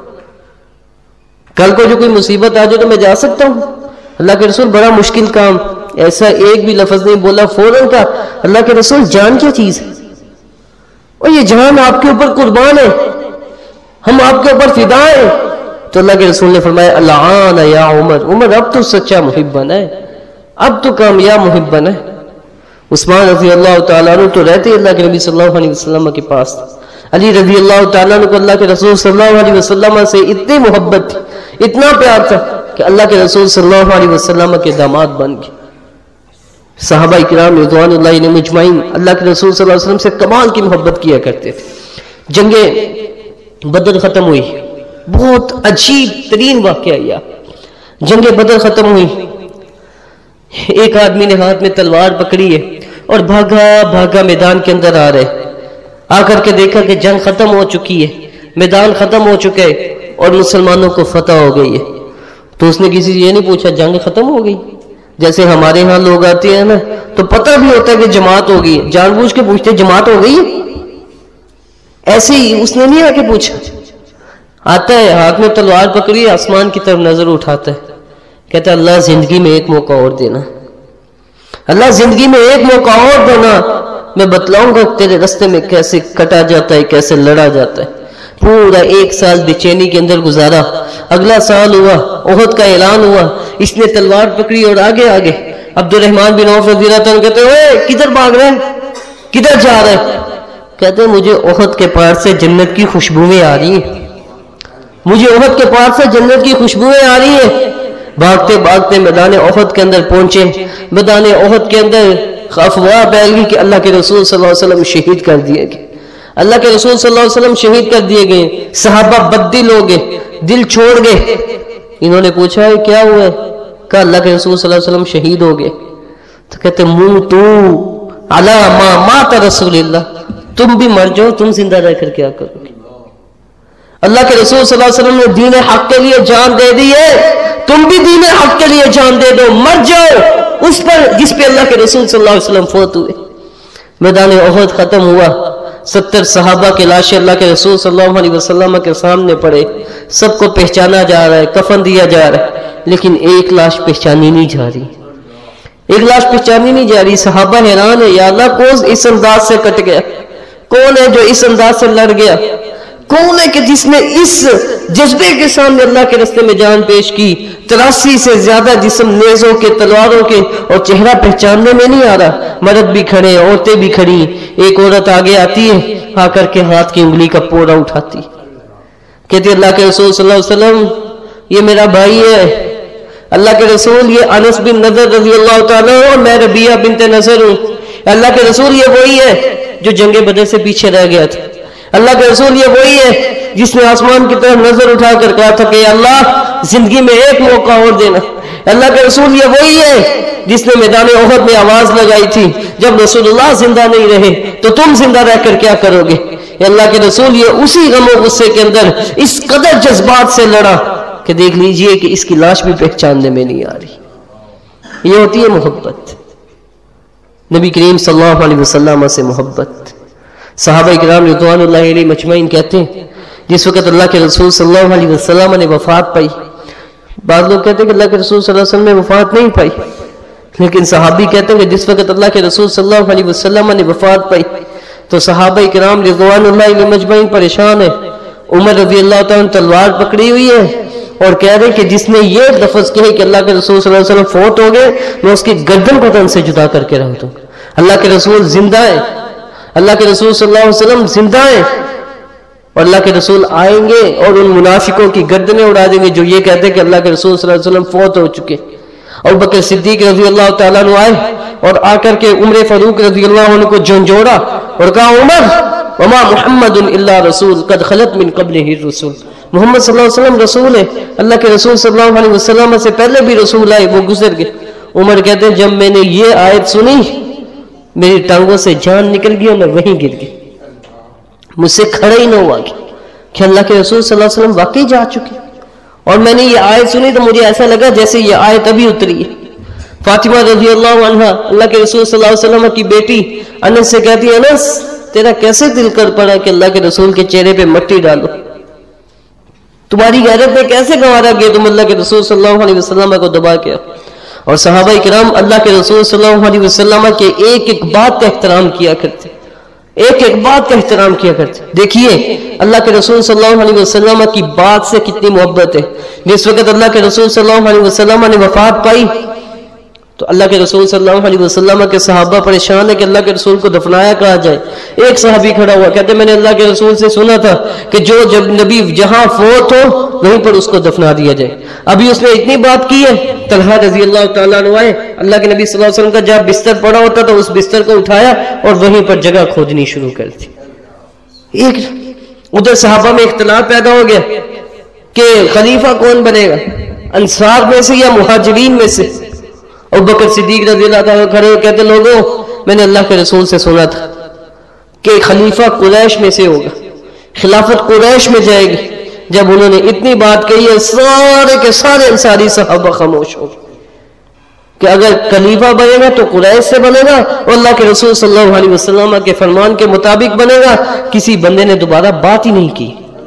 Speaker 1: کل کو جو کوئی مصیبت آ جائے تو میں جا سکتا ہوں؟ اللہ کے رسول بڑا مشکل کام. ایسا ایک بھی لفظ نہیں بولا، فوراً کا اللہ کے رسول جان کیا چیز ہے، اور یہ جان آپ کے اوپر قربان ہے، ہم آپ کے اوپر فدا ہیں. تو اللہ کے رسول نے فرمایا، الآن یا عمر، عمر اب تو سچا محب بنا ہے، اب تو کامیاب محب بنا ہے. عثمان رضی اللہ تعالیٰ عنہ تو رہتے اللہ کے نبی صلی اللہ علیہ وسلم کے پاس. علی رضی اللہ تعالیٰ عنہ کو اللہ کے رسول صلی اللہ علیہ وسلم سے اتنی محبت تھی، اتنا پیار تھا کہ اللہ کے رسول صلی اللہ علیہ وسلم کے داماد بن گئے. صحابہ کرام رضوان اللہ علیہم مجمعین اللہ کے رسول صلی اللہ علیہ وسلم سے کمال کی محبت کیا کرتے تھے. جنگ بدر ختم ہوئی، بہت عجیب ترین واقعہ یہ. جنگ بدر ختم ہوئی، ایک آدمی نے ہاتھ میں تلوار پکڑی ہے اور بھاگا بھاگا میدان کے اندر آ رہے. آ کر کے دیکھا کہ جنگ ختم ہو چکی ہے، میدان ختم ہو چکا ہے اور مسلمانوں کو فتح ہو گئی ہے. تو اس نے کسی سے یہ نہیں پوچھا جنگ ختم ہو گئی، جیسے ہمارے ہاں لوگ آتے ہیں نا تو پتہ بھی ہوتا ہے کہ جماعت ہو گئی ہے، جان بوجھ کے پوچھتے جماعت ہو گئی ہے. ایسے ہی اس نے نہیں آ کے پوچھا. آتا ہے ہاتھ میں تلوار پکڑی، آسمان کی طرف نظر اٹھاتا ہے، کہتا ہے اللہ زندگی میں ایک موقع اور دینا، اللہ زندگی میں ایک موقع اور دینا، میں بتلاؤں گا تیرے رستے میں کیسے کٹا جاتا ہے، کیسے لڑا جاتا ہے. پورا ایک سال بے چینی کے اندر گزارا. اگلا سال ہوا، احد کا اعلان ہوا، اس نے تلوار پکڑی اور آگے آگے عبد الرحمن بن عوف رضی اللہ عنہ کہتے ہیں، اوے کدھر بھاگ رہے ہیں، کدھر جا رہے ہیں؟ کہتے ہیں مجھے احد کے پار سے جنت کی خوشبوئیں آ رہی ہیں، مجھے احد کے پار سے جنت کی خوشبوئیں آ رہی ہیں. بھاگتے بھاگتے میدان احد کے اندر پہنچے. میدان احد کے اندر افواہ پھیل گئی کہ اللہ کے رسول صلی اللہ علیہ وسلم شہید کر دیے گئے، اللہ کے رسول صلی اللہ علیہ وسلم شہید کر دیے گئے. صحابہ بددل ہو گئے، دل چھوڑ گئے. انہوں نے پوچھا ہے کیا ہوا ہے؟ کہا اللہ کے رسول صلی اللہ علیہ وسلم شہید ہو گئے. تو کہتے منہ تو علی ما مات رسول اللہ، تم بھی مر جاؤ، تم زندہ رہ کر کیا کرو گے؟ اللہ کے رسول صلی اللہ علیہ وسلم نے دین حق کے لیے جان دے دی ہے، تم بھی دین حق کے لیے جان دے دو، مر جاؤ اس پر جس پہ اللہ کے رسول صلی اللہ علیہ وسلم فوت ہوئے. میدان احد ختم ہوا. ستر صحابہ کے لاشیں اللہ کے رسول صلی اللہ علیہ وسلم کے سامنے پڑے. سب کو پہچانا جا رہا ہے، کفن دیا جا رہا ہے، لیکن ایک لاش پہچانی نہیں جا رہی، ایک لاش پہچانی نہیں جا رہی. صحابہ حیران ہے، یا اللہ کون اس انداز سے کٹ گیا، کون ہے جو اس انداز سے لڑ گیا، کون ہے کہ جس نے اس جذبے کے سامنے اللہ کے راستے میں جان پیش کی؟ تراسی سے زیادہ جسم نیزوں کے، تلواروں کے، اور چہرہ پہچاننے میں نہیں آ رہا. مرد بھی کھڑے، عورتیں بھی کھڑی. ایک عورت آگے آتی ہے، آ کر کے ہاتھ کی انگلی کا پورا اٹھاتی، کہتی اللہ کے رسول صلی اللہ علیہ وسلم یہ میرا بھائی ہے. اللہ کے رسول یہ انس بن نضر رضی اللہ تعالیٰ اور میں ربیہ بنت نضر ہوں. اللہ کے رسول یہ وہی ہے جو جنگ بدر سے پیچھے رہ گیا تھا. اللہ کے رسول یہ وہی ہے جس نے آسمان کی طرف نظر اٹھا کر کہا تھا کہ اللہ زندگی میں ایک موقع اور دینا. اللہ کے رسول یہ وہی ہے جس نے میدان احد میں آواز لگائی تھی جب رسول اللہ زندہ نہیں رہے تو تم زندہ رہ کر کیا کرو گے. اللہ کے رسول یہ اسی غم و غصے کے اندر اس قدر جذبات سے لڑا کہ دیکھ لیجئے کہ اس کی لاش بھی پہچاننے میں نہیں آ رہی. یہ ہوتی ہے محبت، نبی کریم صلی اللہ علیہ وسلم سے محبت. صحابہ کرام رضوان اللہ علیہ مجمعین کہتے ہیں جس وقت اللہ کے رسول صلی اللہ علیہ وسلم نے وفات پائی، بعض لوگ کہتے ہیں کہ اللہ کے رسول صلی اللہ علیہ وسلم نے وفات نہیں پائی، لیکن صحابی کہتے ہیں کہ جس وقت اللہ کے رسول صلی اللہ علیہ وسلم نے وفات پائی تو صحابہ کرام رضوان اللہ علیہ مجمعین پریشان ہیں. عمر رضی اللہ تعالیٰ تلوار پکڑی ہوئی ہے اور کہہ رہے کہ جس نے یہ لفظ کہے کہ اللہ کے رسول صلی اللہ علیہ وسلم فوت ہو گئے میں اس کی گردن کو تن سے جدا کر کے رکھ دوں. اللہ کے رسول زندہ ہے، اللہ کے رسول صلی اللہ علیہ وسلم زندہ ہیں، اور اللہ کے رسول آئیں گے اور ان منافقوں کی گردنیں اڑا دیں گے جو یہ کہتے ہیں کہ اللہ کے رسول صلی اللہ علیہ وسلم فوت ہو چکے. اور بکر صدیق رضی اللہ تعالیٰ عنہ آئے اور آ کر کے عمر فاروق رضی اللہ عنہ کو جھنجھوڑا اور کہا عمر وما محمد الا رسول قد خلت من قبلہ الرسل. محمد صلی اللہ علیہ وسلم رسول ہے، اللہ کے رسول صلی اللہ علیہ وسلم سے پہلے بھی رسول آئے، وہ گزر گئے. عمر کہتے ہیں جب میں نے یہ آیت سنی میری ٹانگوں سے جان نکل گئی اور میں وہیں گر گئی، مجھ سے کھڑا ہی نہ ہوا کہ اللہ کے رسول صلی اللہ علیہ وسلم واقعی جا چکے. اور میں نے یہ آیت سنی تو مجھے ایسا لگا جیسے یہ آیت ابھی اتری ہے. فاطمہ رضی اللہ عنہا اللہ کے رسول صلی اللہ علیہ وسلم کی بیٹی انس سے کہتی ہے انس تیرا کیسے دل کر پڑا کہ اللہ کے رسول کے چہرے پہ مٹی ڈالو، تمہاری غیرت میں کیسے گوارا گیا تم اللہ کے رسول صلی اللہ علیہ وسلم کو دبا کیا. اور صحابہ کرام اللہ کے رسول صلی اللہ علیہ وسلم کے ایک ایک بات کا احترام کیا کرتے، ایک ایک بات کا احترام کیا کرتے. دیکھیے اللہ کے رسول صلی اللہ علیہ وسلم کی بات سے کتنی محبت ہے. جس وقت اللہ کے رسول صلی اللہ علیہ وسلم نے وفات پائی تو اللہ کے رسول صلی اللہ علیہ وسلم کے صحابہ پریشان ہے کہ اللہ کے رسول کو دفنایا کہا جائے. ایک صحابی کھڑا ہوا کہتے میں نے اللہ کے رسول سے سنا تھا کہ جو جب نبی جہاں فوت ہو وہیں پر اس کو دفنا دیا جائے. ابھی اس نے اتنی بات کی ہے طلحہ رضی اللہ تعالیٰ عنہ آئے، اللہ کے نبی صلی اللہ علیہ وسلم کا جہاں بستر پڑا ہوتا تھا اس بستر کو اٹھایا اور وہیں پر جگہ کھودنی شروع کر دی. ایک ادھر صحابہ میں اختلاف پیدا ہو گیا کہ خلیفہ کون بنے گا، انصار میں سے یا مہاجرین میں سے. ابو بکر صدیق رضی اللہ تعالیٰ کھڑے ہو کہتے لوگوں میں نے اللہ کے رسول سے سنا تھا کہ خلیفہ قریش میں سے ہوگا، خلافت قریش میں جائے گی. جب انہوں نے اتنی بات کہی ہے سارے کے سارے انصاری صحابہ خاموش ہو کہ اگر خلیفہ بنے گا تو قریش سے بنے گا اور اللہ کے رسول صلی اللہ علیہ وسلم کے فرمان کے مطابق بنے گا. کسی بندے نے دوبارہ بات ہی نہیں کی.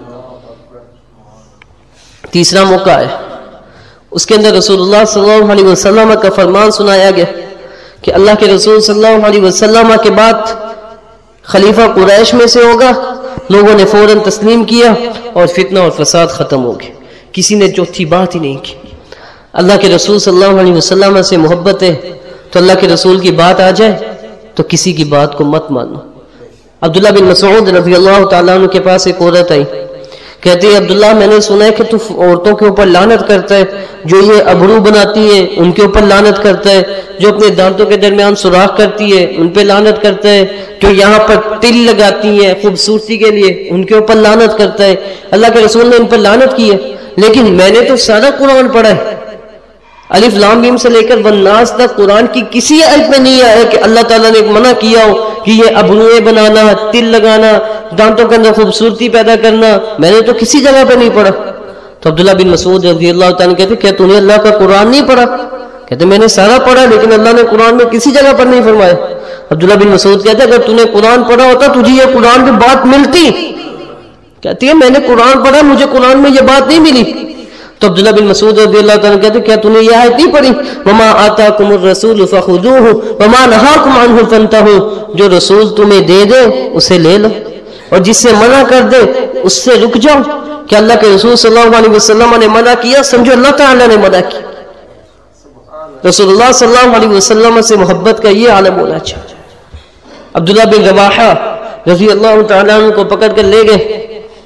Speaker 1: تیسرا موقع ہے اس کے اندر رسول اللہ صلی اللہ علیہ وسلم کا فرمان سنایا گیا کہ اللہ کے رسول صلی اللہ علیہ وسلم کے بعد خلیفہ قریش میں سے ہوگا. لوگوں نے فوراً تسلیم کیا اور فتنہ اور فساد ختم ہو گئے، کسی نے چوتھی بات ہی نہیں کی. اللہ کے رسول صلی اللہ علیہ وسلم سے محبت ہے تو اللہ کے رسول کی بات آ جائے تو کسی کی بات کو مت مانو. عبداللہ بن مسعود رضی اللہ تعالیٰ عنہ کے پاس ایک عورت آئی، کہتی ہے عبداللہ میں نے سنا ہے کہ تو عورتوں کے اوپر لعنت کرتا ہے، جو یہ ابرو بناتی ہے ان کے اوپر لعنت کرتا ہے، جو اپنے دانتوں کے درمیان سوراخ کرتی ہے ان پہ لعنت کرتا ہے، جو یہاں پر تل لگاتی ہیں خوبصورتی کے لیے ان کے اوپر لعنت کرتا ہے. اللہ کے رسول نے ان پر لعنت کی ہے، لیکن میں نے تو سارا قرآن پڑھا ہے، الف لام میم سے لے کر والناس تک قرآن کی کسی آیت میں نہیں آیا کہ اللہ تعالیٰ نے منع کیا ہو کہ یہ ابروئے بنانا، تل لگانا، دانتوں کے اندر خوبصورتی پیدا کرنا. میں نے تو کسی جگہ پہ نہیں پڑھا. تو عبداللہ بن مسعود رضی اللہ تعالیٰ کہتے کیا تو نے اللہ کا قرآن نہیں پڑھا؟ کہتے میں نے سارا پڑھا لیکن اللہ نے قرآن میں کسی جگہ پر نہیں فرمایا. عبداللہ بن مسعود کہتے اگر تو نے قرآن پڑھا ہوتا تجھے یہ قرآن کی بات ملتی. کہتی ہے میں نے قرآن پڑھا مجھے قرآن میں یہ بات نہیں ملی. تو عبداللہ بن مسعود رضی اللہ تعالیٰ کہتے کیا تو نے یہ آیت نہیں پڑھی وما آتاکم الرسول فخذوہ وما نہاکم عنہ فانتہوا، جو رسول تمہیں دے دے اسے لے لو اور جس سے منع کر دے اس سے رک جاؤ کہ اللہ کے رسول صلی اللہ علیہ وسلم نے منع کیا، سمجھو اللہ تعالیٰ نے منع کیا. رسول اللہ صلی اللہ علیہ وسلم سے محبت کا یہ عالم ہونا چاہیے. عبداللہ بن رواحہ رضی اللہ تعالیٰ عنہ کو پکڑ کر لے گئے.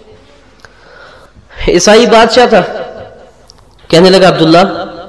Speaker 1: عیسائی بادشاہ تھا. کہنے لگا عبداللہ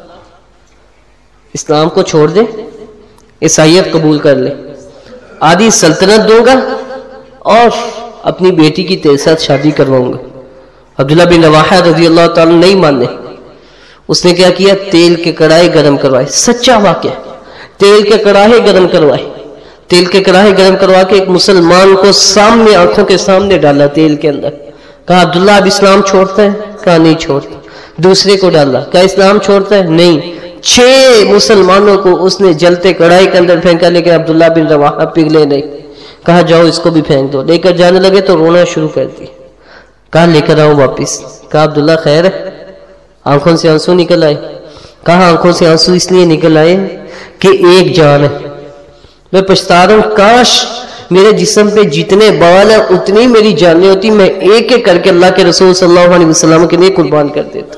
Speaker 1: اسلام کو چھوڑ دے، عیسائیت قبول کر لے، آدھی سلطنت دوں گا اور اپنی بیٹی کی تیرے ساتھ شادی کرواؤں گا. عبداللہ بن رواحہ رضی اللہ تعالیٰ نہیں ماننے. اس نے کیا کیا؟ تیل کے کڑاہے گرم کروائے. سچا واقعہ، تیل کے کڑاہے گرم کروائے. تیل کے کڑاہے گرم کروا کے ایک مسلمان کو سامنے، آنکھوں کے سامنے ڈالا تیل کے اندر. کہا عبداللہ اب اسلام چھوڑتا ہے؟ کہا نہیں چھوڑتا. دوسرے کو ڈالا، کہا اسلام چھوڑتا ہے؟ نہیں. چھ مسلمانوں کو اس نے جلتے کڑاہے کے اندر پھینکا، لیکن عبداللہ بن رواحہ پگھلے نہیں. کہا جاؤ اس کو بھی پھینک دو. لے کر جانے لگے تو رونا شروع کر دی. کہا لے کر آؤ واپس. کہا عبداللہ خیر ہے؟ آنکھوں سے آنسو نکل آئے. کہا آنکھوں سے آنسو اس لیے نکل آئے کہ ایک جان ہے. میں پچھتا رہا ہوں کاش میرے جسم پہ جتنے بال ہیں اتنی میری جانیں ہوتی، میں ایک ایک کر کے اللہ کے رسول صلی اللہ علیہ وسلم کے لیے قربان کر دیتا.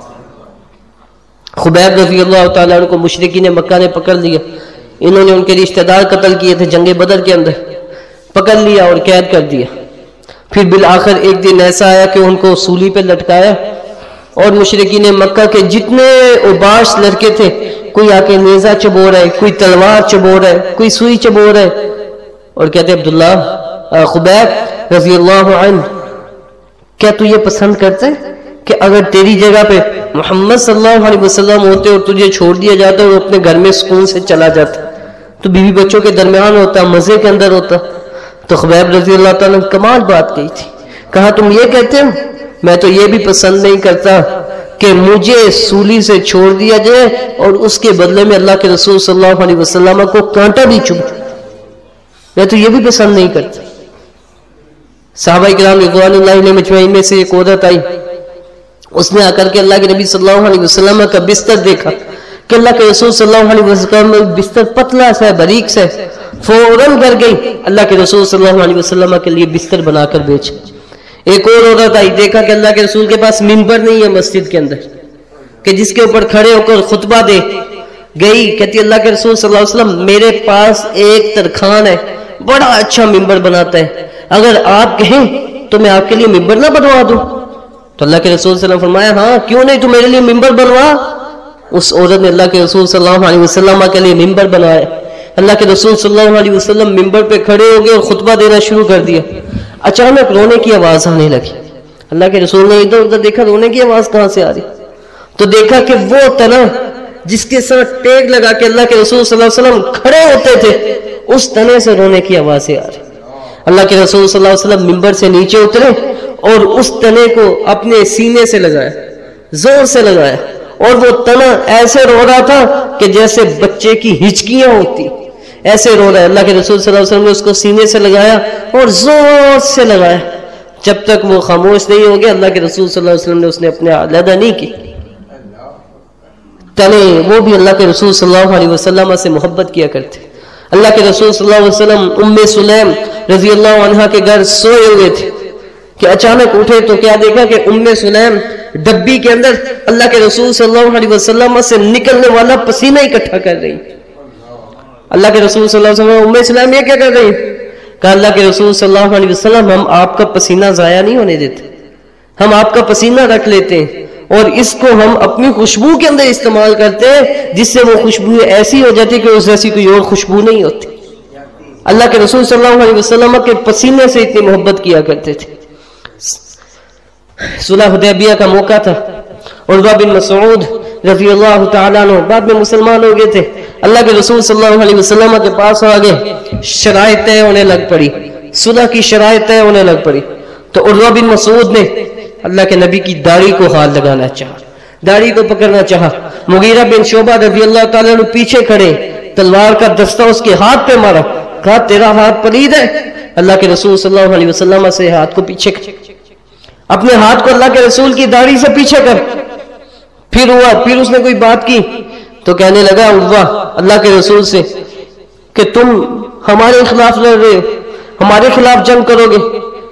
Speaker 1: خبیب رضی اللہ تعالیٰ عنہ کو مشرکین مکہ نے پکڑ لیا. انہوں نے ان کے رشتہ دار قتل کیے تھے جنگ بدر کے اندر. پکڑ لیا اور قید کر دیا. پھر بالآخر ایک دن ایسا آیا کہ ان کو سولی پہ لٹکایا اور مشرکین مکہ کے جتنے اوباش لڑکے تھے، کوئی آ کے نیزہ چبو رہا ہے، کوئی تلوار چبو رہا ہے، کوئی سوئی چبو رہا ہے، اور کہتے عبداللہ خبیب رضی اللہ عنہ کیا تو یہ پسند کرتے کہ اگر تیری جگہ پہ محمد صلی اللہ علیہ وسلم ہوتے اور تجھے چھوڑ دیا جاتا اور اپنے گھر میں سکون سے چلا جاتا تو بیوی بچوں کے درمیان ہوتا، مزے کے اندر ہوتا؟ تو خبیب رضی اللہ تعالیٰ نے کمال بات کہی تھی. کہا تم یہ کہتے ہو؟ میں تو یہ بھی پسند نہیں کرتا کہ مجھے سولی سے چھوڑ دیا جائے اور اس کے بدلے میں اللہ کے رسول صلی اللہ علیہ وسلم کو کانٹا بھی چبھے. میں تو یہ بھی پسند نہیں کرتا. صحابہ کرام رضوان اللہ علیہ مجمعین میں سے ایک عورت آئی. اس نے آ کر کے اللہ کے نبی صلی اللہ علیہ وسلم کا بستر دیکھا کہ اللہ کے رسول صلی اللہ علیہ وسلم بستر پتلا سا ہے، باریک سا ہے. فوراً گھر گئی، اللہ کے رسول صلی اللہ علیہ وسلم کے لیے بستر بنا کر بیچ. ایک اور عورت آئی، دیکھا کہ اللہ کے رسول کے پاس منبر نہیں ہے مسجد کے اندر کہ جس کے اوپر کھڑے ہو کر خطبہ دے. گئی، کہتی اللہ کے رسول صلی اللہ علیہ وسلم میرے پاس ایک ترخان ہے، بڑا اچھا منبر بناتا ہے، اگر آپ کہیں تو میں آپ کے لیے منبر نہ بنوا دوں. تو اللہ کے رسول صلی اللہ علیہ وسلم فرمایا ہاں کیوں نہیں، تو میرے لیے منبر بنوا. اس عورت نے اللہ کے رسول صلی اللہ علیہ وسلم کے لیے منبر بنوایا. اللہ کے رسول صلی اللہ علیہ وسلم منبر پہ کھڑے ہو گئے اور خطبہ دینا شروع کر دیا. اچانک رونے کی آواز آنے لگی. اللہ کے رسول نے ادھر ادھر دیکھا، رونے کی آواز کہاں سے آ رہی؟ تو دیکھا کہ وہ تنا جس کے ساتھ ٹیک لگا کے اللہ کے رسول صلی اللہ علیہ وسلم کھڑے ہوتے تھے، اس تنے سے رونے کی آوازیں آ رہی. اللہ کے رسول صلی اللہ علیہ وسلم منبر سے نیچے اترے اور اس تنے کو اپنے سینے سے لگایا، زور سے لگایا، اور وہ تنا ایسے رو رہا تھا کہ جیسے بچے کی ہچکیاں ہوتی، ایسے رو رہا ہے. اللہ کے رسول صلی اللہ علیہ وسلم نے اس کو سینے سے لگایا اور زور سے لگایا. جب تک وہ خاموش نہیں ہو گیا اللہ کے رسول صلی اللہ علیہ وسلم نے اس نے اپنے علیحدہ نہیں کی. تنے وہ بھی اللہ کے رسول صلی اللہ علیہ وسلم سے محبت کیا کرتے. اللہ کے رسول صلی اللہ علیہ وسلم ام سلیم رضی اللہ عنہا کے گھر سوئے ہوئے تھے کہ اچانک اٹھے تو کیا دیکھا کہ ام سلیم ڈبی کے اندر اللہ کے رسول صلی اللہ علیہ وسلم سے نکلنے والا پسینہ اکٹھا کر رہی. اللہ کے رسول صلی اللہ علیہ وسلم ام سلیم یہ کیا کر رہی؟ کہا اللہ کے رسول صلی اللہ علیہ وسلم ہم آپ کا پسینہ ضائع نہیں ہونے دیتے، ہم آپ کا پسینہ رکھ لیتے ہیں اور اس کو ہم اپنی خوشبو کے اندر استعمال کرتے ہیں، جس سے وہ خوشبو ایسی ہو جاتی کہ اس جیسی کوئی اور خوشبو نہیں ہوتی. اللہ کے رسول صلی اللہ علیہ وسلم کے پسینے سے اتنی محبت کیا کرتے تھے. صلح حدیبیہ کا موقع تھا. عروہ بن مسعود رضی اللہ تعالیٰ عنہ بعد میں مسلمان ہو گئے تھے. اللہ کے رسول صلی اللہ علیہ وسلم کے پاس آ گئے، شرائط طے ہونے لگ پڑی، صلح کی شرائط طے ہونے لگ پڑی. تو عروہ بن مسعود نے اللہ کے نبی کی داڑھی کو ہاتھ لگانا چاہا، داڑھی کو پکڑنا چاہا. مغیرہ بن شعبہ رضی اللہ تعالیٰ عنہ پیچھے کھڑے، تلوار کا دستہ اس کے ہاتھ پہ مارا. کہا تیرا ہاتھ پلید ہے. اللہ کے رسول صلی اللہ علیہ وسلم سے ہاتھ کو پیچھے کر، اپنے ہاتھ کو اللہ کے رسول کی داڑھی سے پیچھے کر. پھر ہوا، پھر اس نے کوئی بات کی تو کہنے لگا عروہ اللہ کے رسول سے کہ تم ہمارے خلاف لڑ رہے ہو، ہمارے خلاف جنگ کرو گے.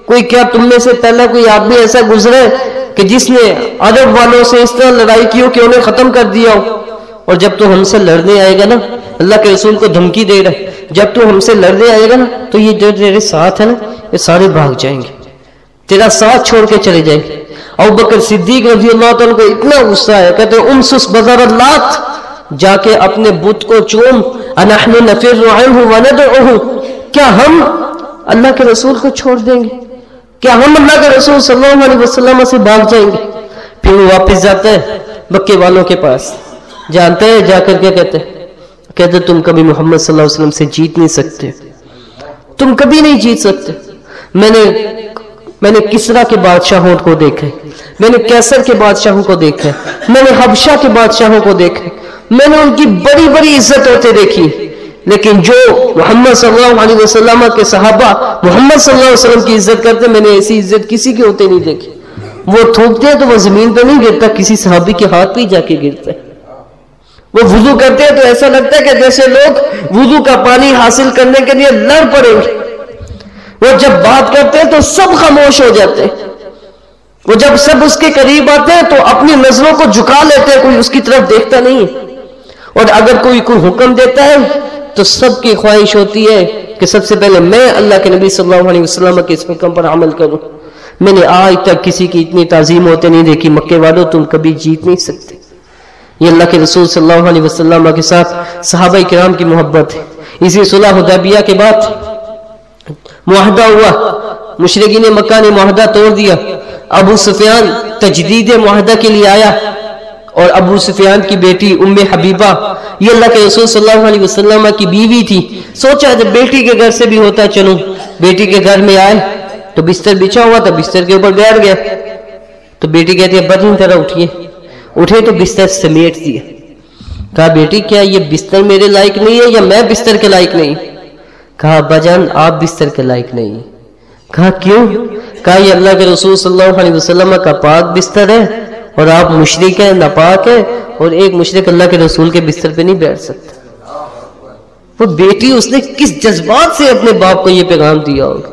Speaker 1: کوئی کیا تم میں سے پہلا کوئی آدمی ایسا گزرا ہے کہ جس نے عرب والوں سے اس طرح لڑائی کی ہو کہ انہیں ختم کر دیا ہو؟ اور جب تو ہم سے لڑنے آئے گا نا، اللہ کے رسول کو دھمکی دے رہا ہے، جب تو ہم سے لڑنے آئے گا نا تو یہ جو تیرے ساتھ ہے نا یہ سارے بھاگ جائیں گے، تیرا ساتھ چھوڑ کے چلے جائیں گے۔ ابو بکر صدیق رضی اللہ تعالیٰ کو اتنا غصہ ہے، کہتے ہیں امسس بزر اللات، جا کے اپنے بت کو چوم، انحن نفر عنہ وندعہ، کیا ہم اللہ کے رسول کو چھوڑ دیں گے؟ کیا ہم اللہ کے رسول صلی اللہ علیہ وسلم سے بھاگ جائیں گے؟ پھر وہ واپس جاتا ہے مکے والوں کے پاس، جانتے ہیں جا کر کے کہتے ہیں کہتے تم کبھی محمد صلی اللہ علیہ وسلم سے جیت نہیں سکتے، تم کبھی نہیں جیت سکتے۔ میں نے میں نے کسرا کے بادشاہوں کو دیکھا، میں نے کیسر کے بادشاہوں کو دیکھا، میں نے حبشہ کے بادشاہوں کو دیکھا، میں نے ان کی بڑی بڑی عزت ہوتے دیکھی، لیکن جو محمد صلی اللہ علیہ وسلم کے صحابہ محمد صلی اللہ علیہ وسلم کی عزت کرتے، میں نے ایسی عزت کسی کے ہوتے نہیں دیکھی۔ وہ تھوکتے ہیں تو وہ زمین پہ نہیں گرتا، کسی صحابی کے ہاتھ پہ ہی جا کے گرتا ہے۔ وہ وضو کرتے ہیں تو ایسا لگتا ہے کہ جیسے لوگ وضو کا پانی حاصل کرنے کے لیے لڑ پڑیں گے۔ وہ جب بات کرتے ہیں تو سب خاموش ہو جاتے ہیں، وہ جب سب اس کے قریب آتے ہیں تو اپنی نظروں کو جھکا لیتے ہیں، کوئی اس کی طرف دیکھتا نہیں ہے۔ اور اگر کوئی کوئی حکم دیتا ہے تو سب کی خواہش ہوتی ہے کہ سب سے پہلے میں اللہ کے نبی صلی اللہ علیہ وسلم کے اس حکم پر عمل کروں۔ میں نے آج تک کسی کی اتنی تعظیم ہوتے نہیں دیکھی۔ مکے والوں تم کبھی جیت نہیں سکتے۔ یہ اللہ کے رسول صلی اللہ علیہ وسلم کے ساتھ صحابہ کرام کی محبت ہے۔ اسی صلح حدیبیہ کے بعد معاہدہ ہوا، مشرکین مکہ نے معاہدہ توڑ دیا۔ ابو سفیان تجدید معاہدہ کے لیے آیا، اور ابو سفیان کی بیٹی ام حبیبہ یہ اللہ کے رسول صلی اللہ علیہ وسلم کی بیوی تھی۔ سوچا جب بیٹی کے گھر سے بھی ہوتا چلوں، بیٹی کے گھر میں آئے تو بستر بچھا ہوا تھا، بستر کے اوپر بیٹھ گیا تو بیٹی کہتی ہے بدن طرح اٹھیے، اٹھے تو بستر سمیٹ دیا۔ کہا بیٹی کیا یہ بستر میرے لائق نہیں ہے یا میں بستر کے لائق نہیں؟ کہا ابا جان آپ بستر کے لائق نہیں۔ کہا کیوں؟ کہا یہ اللہ کے رسول صلی اللہ علیہ وسلم کا پاک بستر ہے اور آپ مشرک ہیں، ناپاک ہیں، اور ایک مشرک اللہ کے رسول کے بستر پہ نہیں بیٹھ سکتا۔ وہ بیٹی اس نے کس جذبات سے اپنے باپ کو یہ پیغام دیا ہوگا۔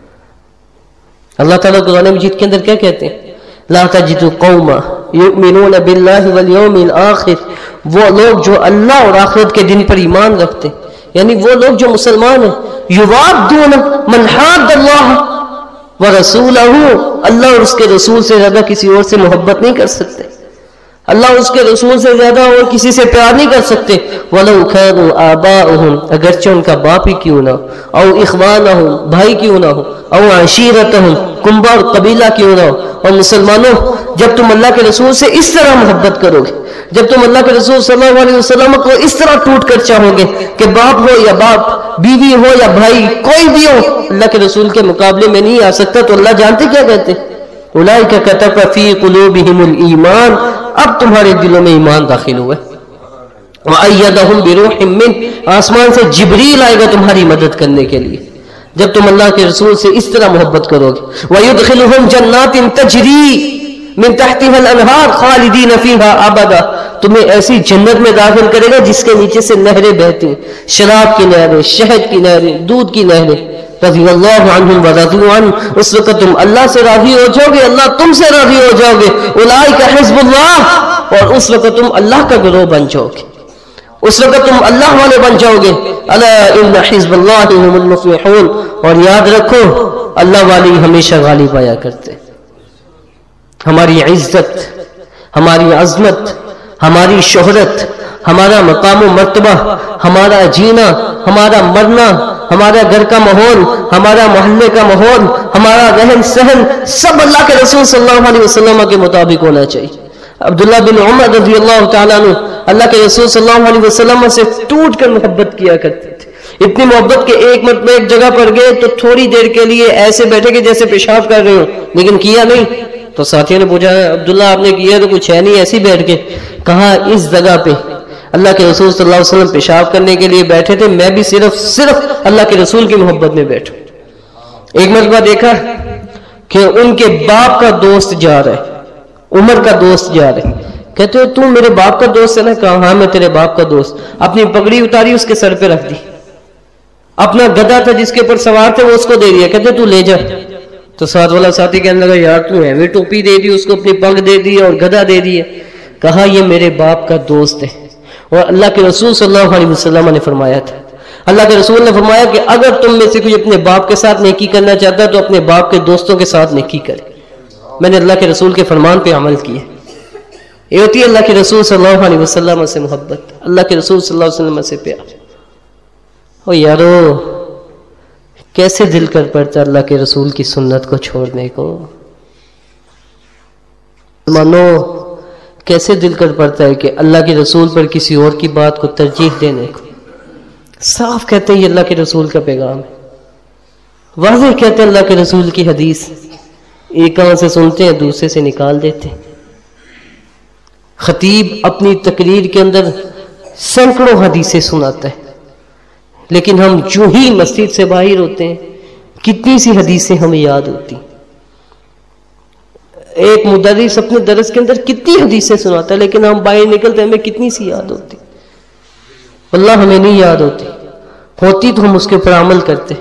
Speaker 1: اللہ تعالیٰ قرآن مجید کے اندر کیا کہتے ہیں؟ لا تجد قوما یؤمنون باللہ والیوم الآخر، وہ لوگ جو اللہ اور آخرت کے دن پر ایمان رکھتے، یعنی وہ لوگ جو مسلمان ہیں، یوادون من حاد اللہ ورسولہ، اللہ اور اس کے رسول سے زیادہ کسی اور سے محبت نہیں کر سکتے، اللہ اس کے رسول سے زیادہ اور کسی سے پیار نہیں کر سکتے۔ وَلَوْ كَانُوا آبَاءُهُمْ، اگرچہ ان کا باپ ہی کیوں نہ ہو، او اخوانہم، بھائی کیوں نہ ہو، او عشیرتہم، کنبہ اور قبیلہ کیوں نہ ہو۔ اور مسلمانوں جب تم اللہ کے رسول سے اس طرح محبت کرو گے، جب تم اللہ کے رسول صلی اللہ علیہ وسلم کو اس طرح ٹوٹ کر چاہو گے کہ باپ ہو یا باپ، بیوی ہو یا بھائی، کوئی بھی ہو اللہ کے رسول کے مقابلے میں نہیں آ سکتا، تو اللہ جانتے کیا کہتے ہیں؟ اولئک کتب فی قلوبہم الایمان، اب تمہارے دلوں میں ایمان داخل ہوئے۔ وَأَيَّدَهُمْ بِرُوحٍ مِّنْهُ، آسمان سے جبریل آئے گا تمہاری مدد کرنے کے لیے جب تم اللہ کے رسول سے اس طرح محبت کرو گے۔ وَيُدْخِلُهُمْ جَنَّاتٍ تَجْرِي مِن تَحْتِهَا الْأَنْهَارُ خَالِدِينَ فِيهَا أَبَدًا، تمہیں ایسی جنت میں داخل کرے گا جس کے نیچے سے نہریں بہتی ہیں، شراب کی نہریں، شہد کی نہریں، دودھ کی نہریں۔ رضی اللہ عنہم ورضوا عنہ، اس وقت تم اللہ سے راضی ہو جاؤ گے، اللہ تم سے راضی ہو جاؤ گے۔ اولئک حزب اللہ، اور اس وقت تم اللہ کا گروہ بن جاؤ گے، اس وقت تم اللہ والے بن جاؤ گے۔ الا ان حزب اللہ هم المفلحون، اور یاد رکھو اللہ والی ہمیشہ غالب آیا کرتے۔ ہماری عزت، ہماری عظمت، ہماری شہرت، ہمارا مقام و مرتبہ، ہمارا جینا، ہمارا مرنا، ہمارا گھر کا ماحول، ہمارا محلے کا ماحول، ہمارا رہن سہن، سب اللہ کے رسول صلی اللہ علیہ وسلم کے مطابق ہونا چاہیے۔ عبداللہ بن عمر رضی اللہ تعالیٰ عنہ اللہ کے رسول صلی اللہ علیہ وسلم سے ٹوٹ کر محبت کیا کرتے تھے، اتنی محبت کہ ایک مرتبہ ایک جگہ پر گئے تو تھوڑی دیر کے لیے ایسے بیٹھے کہ جیسے پیشاب کر رہے ہو، لیکن کیا نہیں۔ تو ساتھیوں نے پوچھا عبداللہ آپ نے کیا؟ تو کچھ ہے نہیں، ایسے بیٹھ کے۔ کہا اس جگہ پہ اللہ کے رسول صلی اللہ علیہ وسلم پیشاب کرنے کے لیے بیٹھے تھے، میں بھی صرف صرف اللہ کے رسول کی محبت میں بیٹھوں۔ ایک مرتبہ دیکھا کہ ان کے باپ کا دوست جا رہا ہے، عمر کا دوست جا رہا ہے، کہتے ہو تم میرے باپ کا دوست ہے نا؟ کہا ہاں میں تیرے باپ کا دوست۔ اپنی پگڑی اتاری اس کے سر پہ رکھ دی، اپنا گدھا تھا جس کے اوپر سوار تھے وہ اس کو دے دیا، کہتے تو لے جا۔ تو ساتھ والا ساتھی کہنے لگا یار تو ایویں ٹوپی دے دی اس کو, اپنی پگ دے دی اور گدھا دے دی ہے. کہا یہ میرے باپ کا دوست ہے. اور اللہ کے رسول صلی اللہ علیہ وسلم نے فرمایا تھا, اللہ کے رسول نے فرمایا کہ اگر تم میں سے کوئی اپنے باپ کے ساتھ نیکی کرنا چاہتا ہے تو اپنے باپ کے دوستوں کے ساتھ نیکی کرے. میں نے اللہ کے رسول کے فرمان پہ عمل کیا. یہ ہوتی ہے اللہ کے رسول صلی اللہ علیہ وسلم سے محبت, اللہ کے رسول صلی اللہ علیہ وسلم سے پیار. او یارو کیسے دل کر پڑتا اللہ کے رسول کی سنت کو چھوڑنے کو, مانو کیسے دل کر پڑتا ہے کہ اللہ کے رسول پر کسی اور کی بات کو ترجیح دینے کو. صاف کہتے ہیں یہ اللہ کے رسول کا پیغام ہے, واضح کہتے ہیں اللہ کے رسول کی حدیث. ایک کان سے سنتے ہیں دوسرے سے نکال دیتے ہیں. خطیب اپنی تقریر کے اندر سینکڑوں حدیثیں سناتا ہے, لیکن ہم جو ہی مسجد سے باہر ہوتے ہیں کتنی سی حدیثیں ہمیں یاد ہوتی. ایک مدرس اپنے درس کے اندر کتنی حدیثیں سناتا ہے, لیکن ہم باہر نکلتے ہیں ہمیں کتنی سی یاد ہوتی. اللہ ہمیں نہیں یاد ہوتی, ہوتی تو ہم اس کے اوپر عمل کرتے.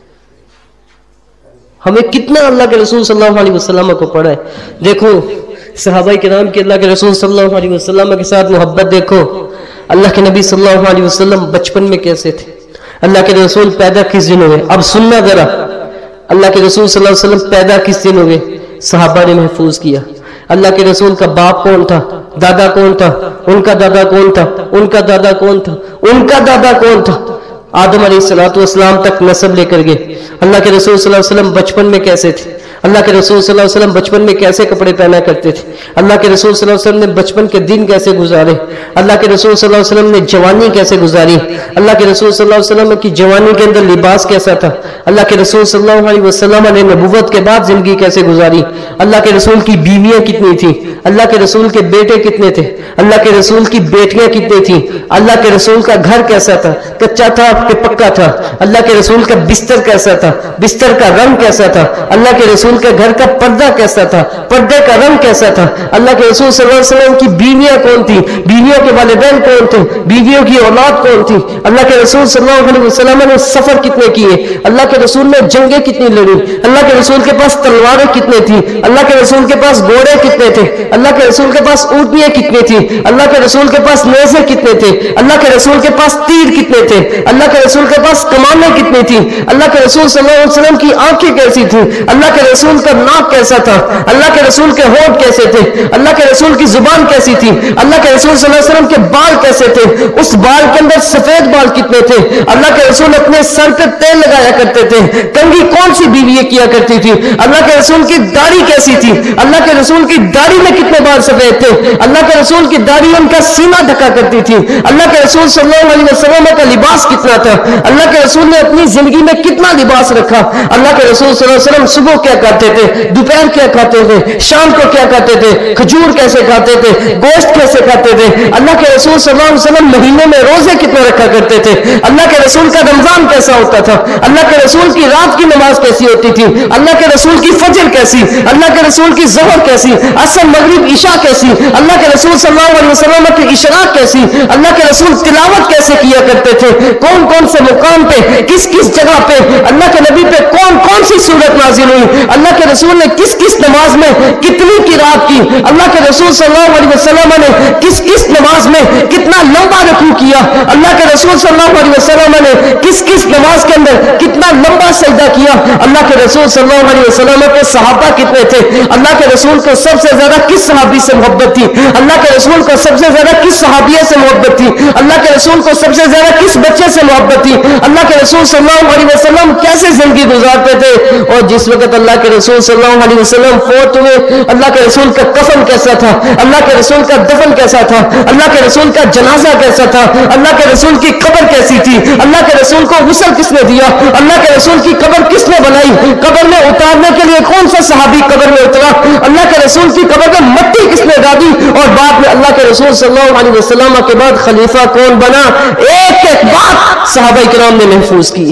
Speaker 1: ہمیں کتنا اللہ کے رسول صلی اللہ علیہ وسلم کو پڑھا ہے. دیکھو صحابہ کرام کے اللہ کے رسول صلی اللہ علیہ وسلم کے ساتھ محبت دیکھو. اللہ کے نبی صلی اللہ علیہ وسلم بچپن میں کیسے تھے, اللہ کے رسول پیدا کس دن ہوئے. اب سننا ذرا, اللہ کے رسول صلی اللہ علیہ وسلم پیدا کس دن ہوئے, صحابہ نے محفوظ کیا. اللہ کے رسول کا باپ کون تھا, دادا کون تھا, ان کا دادا کون تھا, ان کا دادا کون تھا, ان کا دادا کون تھا. آدم علیہ الصلوۃ والسلام تک نسب لے کر گئے. اللہ کے رسول صلی اللہ علیہ وسلم بچپن میں کیسے تھے, اللہ کے رسول صلی اللہ علیہ وسلم بچپن میں کیسے کپڑے پہنا کرتے تھے, اللہ کے رسول صلی اللہ علیہ وسلم نے بچپن کے دن کیسے گزارے, اللہ کے رسول صلی اللہ علیہ وسلم نے جوانی کیسے گزاری, اللہ کے رسول صلی اللہ علیہ وسلم کی جوانی کے اندر لباس کیسا تھا, اللہ کے رسول صلی اللہ علیہ وسلم نے نبوت کے بعد زندگی کیسے گزاری, اللہ کے رسول کی بیویاں کتنی تھیں, اللہ کے رسول کے بیٹے کتنے تھے, اللہ کے رسول کی بیٹیاں کتنی تھیں, اللہ کے رسول کا گھر کیسا تھا, کچا تھا کہ پکا تھا, اللہ کے رسول کا بستر کیسا تھا, بستر کا رنگ کیسا تھا, اللہ کے رسول کے گھر کا پردہ کیسا تھا, پردے کا رنگ کیسا تھا, اللہ کے رسول صلی اللہ علیہ وسلم کی بیویاں کون تھی, بیویوں کے والدین کون تھے, بیویوں کی اولاد کون تھی, اللہ کے رسول صلی اللہ علیہ وسلم نے سفر کتنے کیے, اللہ کے رسول نے جنگیں کتنی لڑی, اللہ کے رسول کے پاس تلواریں کتنے تھیں, اللہ کے رسول کے پاس گھوڑے کتنے تھے, اللہ کے رسول کے پاس اونٹنیاں کتنی تھیں, اللہ کے رسول کے پاس نیزے کتنے تھے, اللہ کے رسول کے پاس تیر کتنے تھے, اللہ کے رسول کے پاس کمانیں کتنی تھیں, اللہ کے رسول صلی اللہ علیہ وسلم کی آنکھیں کیسی تھیں, اللہ کے رسول کا ناک کیسا تھا, اللہ کے رسول کے ہونٹ کیسے تھے, اللہ کے رسول کی زبان کیسی تھی, اللہ کے رسول صلی اللہ علیہ وسلم کے بال کیسے تھے, اس بال کے اندر سفید بال کتنے تھے, اللہ کے رسول اپنے سر پہ تیل لگایا کرتے تھے, کنگھی کون سی بیوی کیا کرتی تھی, اللہ کے رسول کی داڑھی کیسی تھی, اللہ کے رسول کی داڑھی میں کتنے بال سفید تھے, اللہ کے رسول کی داڑھی ان کا سینہ ڈھکا کرتی تھی, اللہ کے رسول صلی اللہ علیہ وسلم کا لباس کتنا تھا, اللہ کے رسول نے اپنی زندگی میں کتنا لباس رکھا, اللہ کے رسول صلی اللہ علیہ وسلم صبح کیا کھاتے تھے, دوپہر کیا کھاتے تھے, شام کو کیا کھاتے تھے, کھجور کیسے کھاتے تھے, گوشت کیسے کھاتے تھے, اللہ کے رسول صلی اللہ علیہ وسلم مہینے میں روزے کتنے رکھا کرتے تھے, اللہ کے رسول کا رمضان کیسا ہوتا تھا, اللہ کے رسول کی رات کی نماز کیسی ہوتی تھی, اللہ کے رسول کی فجر کیسی, اللہ کے رسول کی ظہر کیسی, عصر مغرب عشاء کیسی, اللہ کے رسول صلی اللہ علیہ وسلم کی اشراق کیسی, اللہ کے رسول تلاوت کیسے کیا کرتے تھے, کون کون سے مقام پہ کس کس جگہ پہ اللہ کے نبی پہ کون کون سی صورت نازل ہوئی, اللہ کے رسول نے کس کس نماز میں کتنی قرات کی, اللہ کے رسول صلی اللہ علیہ وسلم نے کس کس نماز میں کتنا لمبا رکوع کیا, اللہ کے رسول صلی اللہ علیہ وسلم نے کس کس نماز کے اندر کتنا لمبا سجدہ کیا, اللہ کے رسول صلی اللہ علیہ وسلم کے صحابہ کتنے تھے, اللہ کے رسول کو سب سے زیادہ کس صحابی سے محبت تھی, اللہ کے رسول کو سب سے زیادہ کس صحابیہ سے محبت تھی, اللہ کے رسول کو سب سے زیادہ کس بچے سے محبت تھی, اللہ کے رسول صلی اللہ علیہ وسلم کیسے زندگی گزارتے تھے, اور جس وقت اللہ کے رسول صلی اللہ علیہ وسلم فوت ہوئے اللہ کے رسول کا کفن کیسا تھا, اللہ کے رسول کا دفن کیسا تھا, اللہ کے رسول کا جنازہ کیسا تھا, اللہ کے رسول کی قبر کیسی تھی, اللہ کے رسول کو غسل کس نے دیا, اللہ کے رسول کی قبر کس نے بنائی, قبر میں اتارنے کے لیے کون سا صحابی قبر میں اترا, اللہ کے رسول کی قبر میں مٹی کس نے ڈالی, اور بعد میں اللہ کے رسول صلی اللہ علیہ وسلم کے بعد خلیفہ کون بنا, ایک ایک بات صحابہ کرام نے محفوظ کی.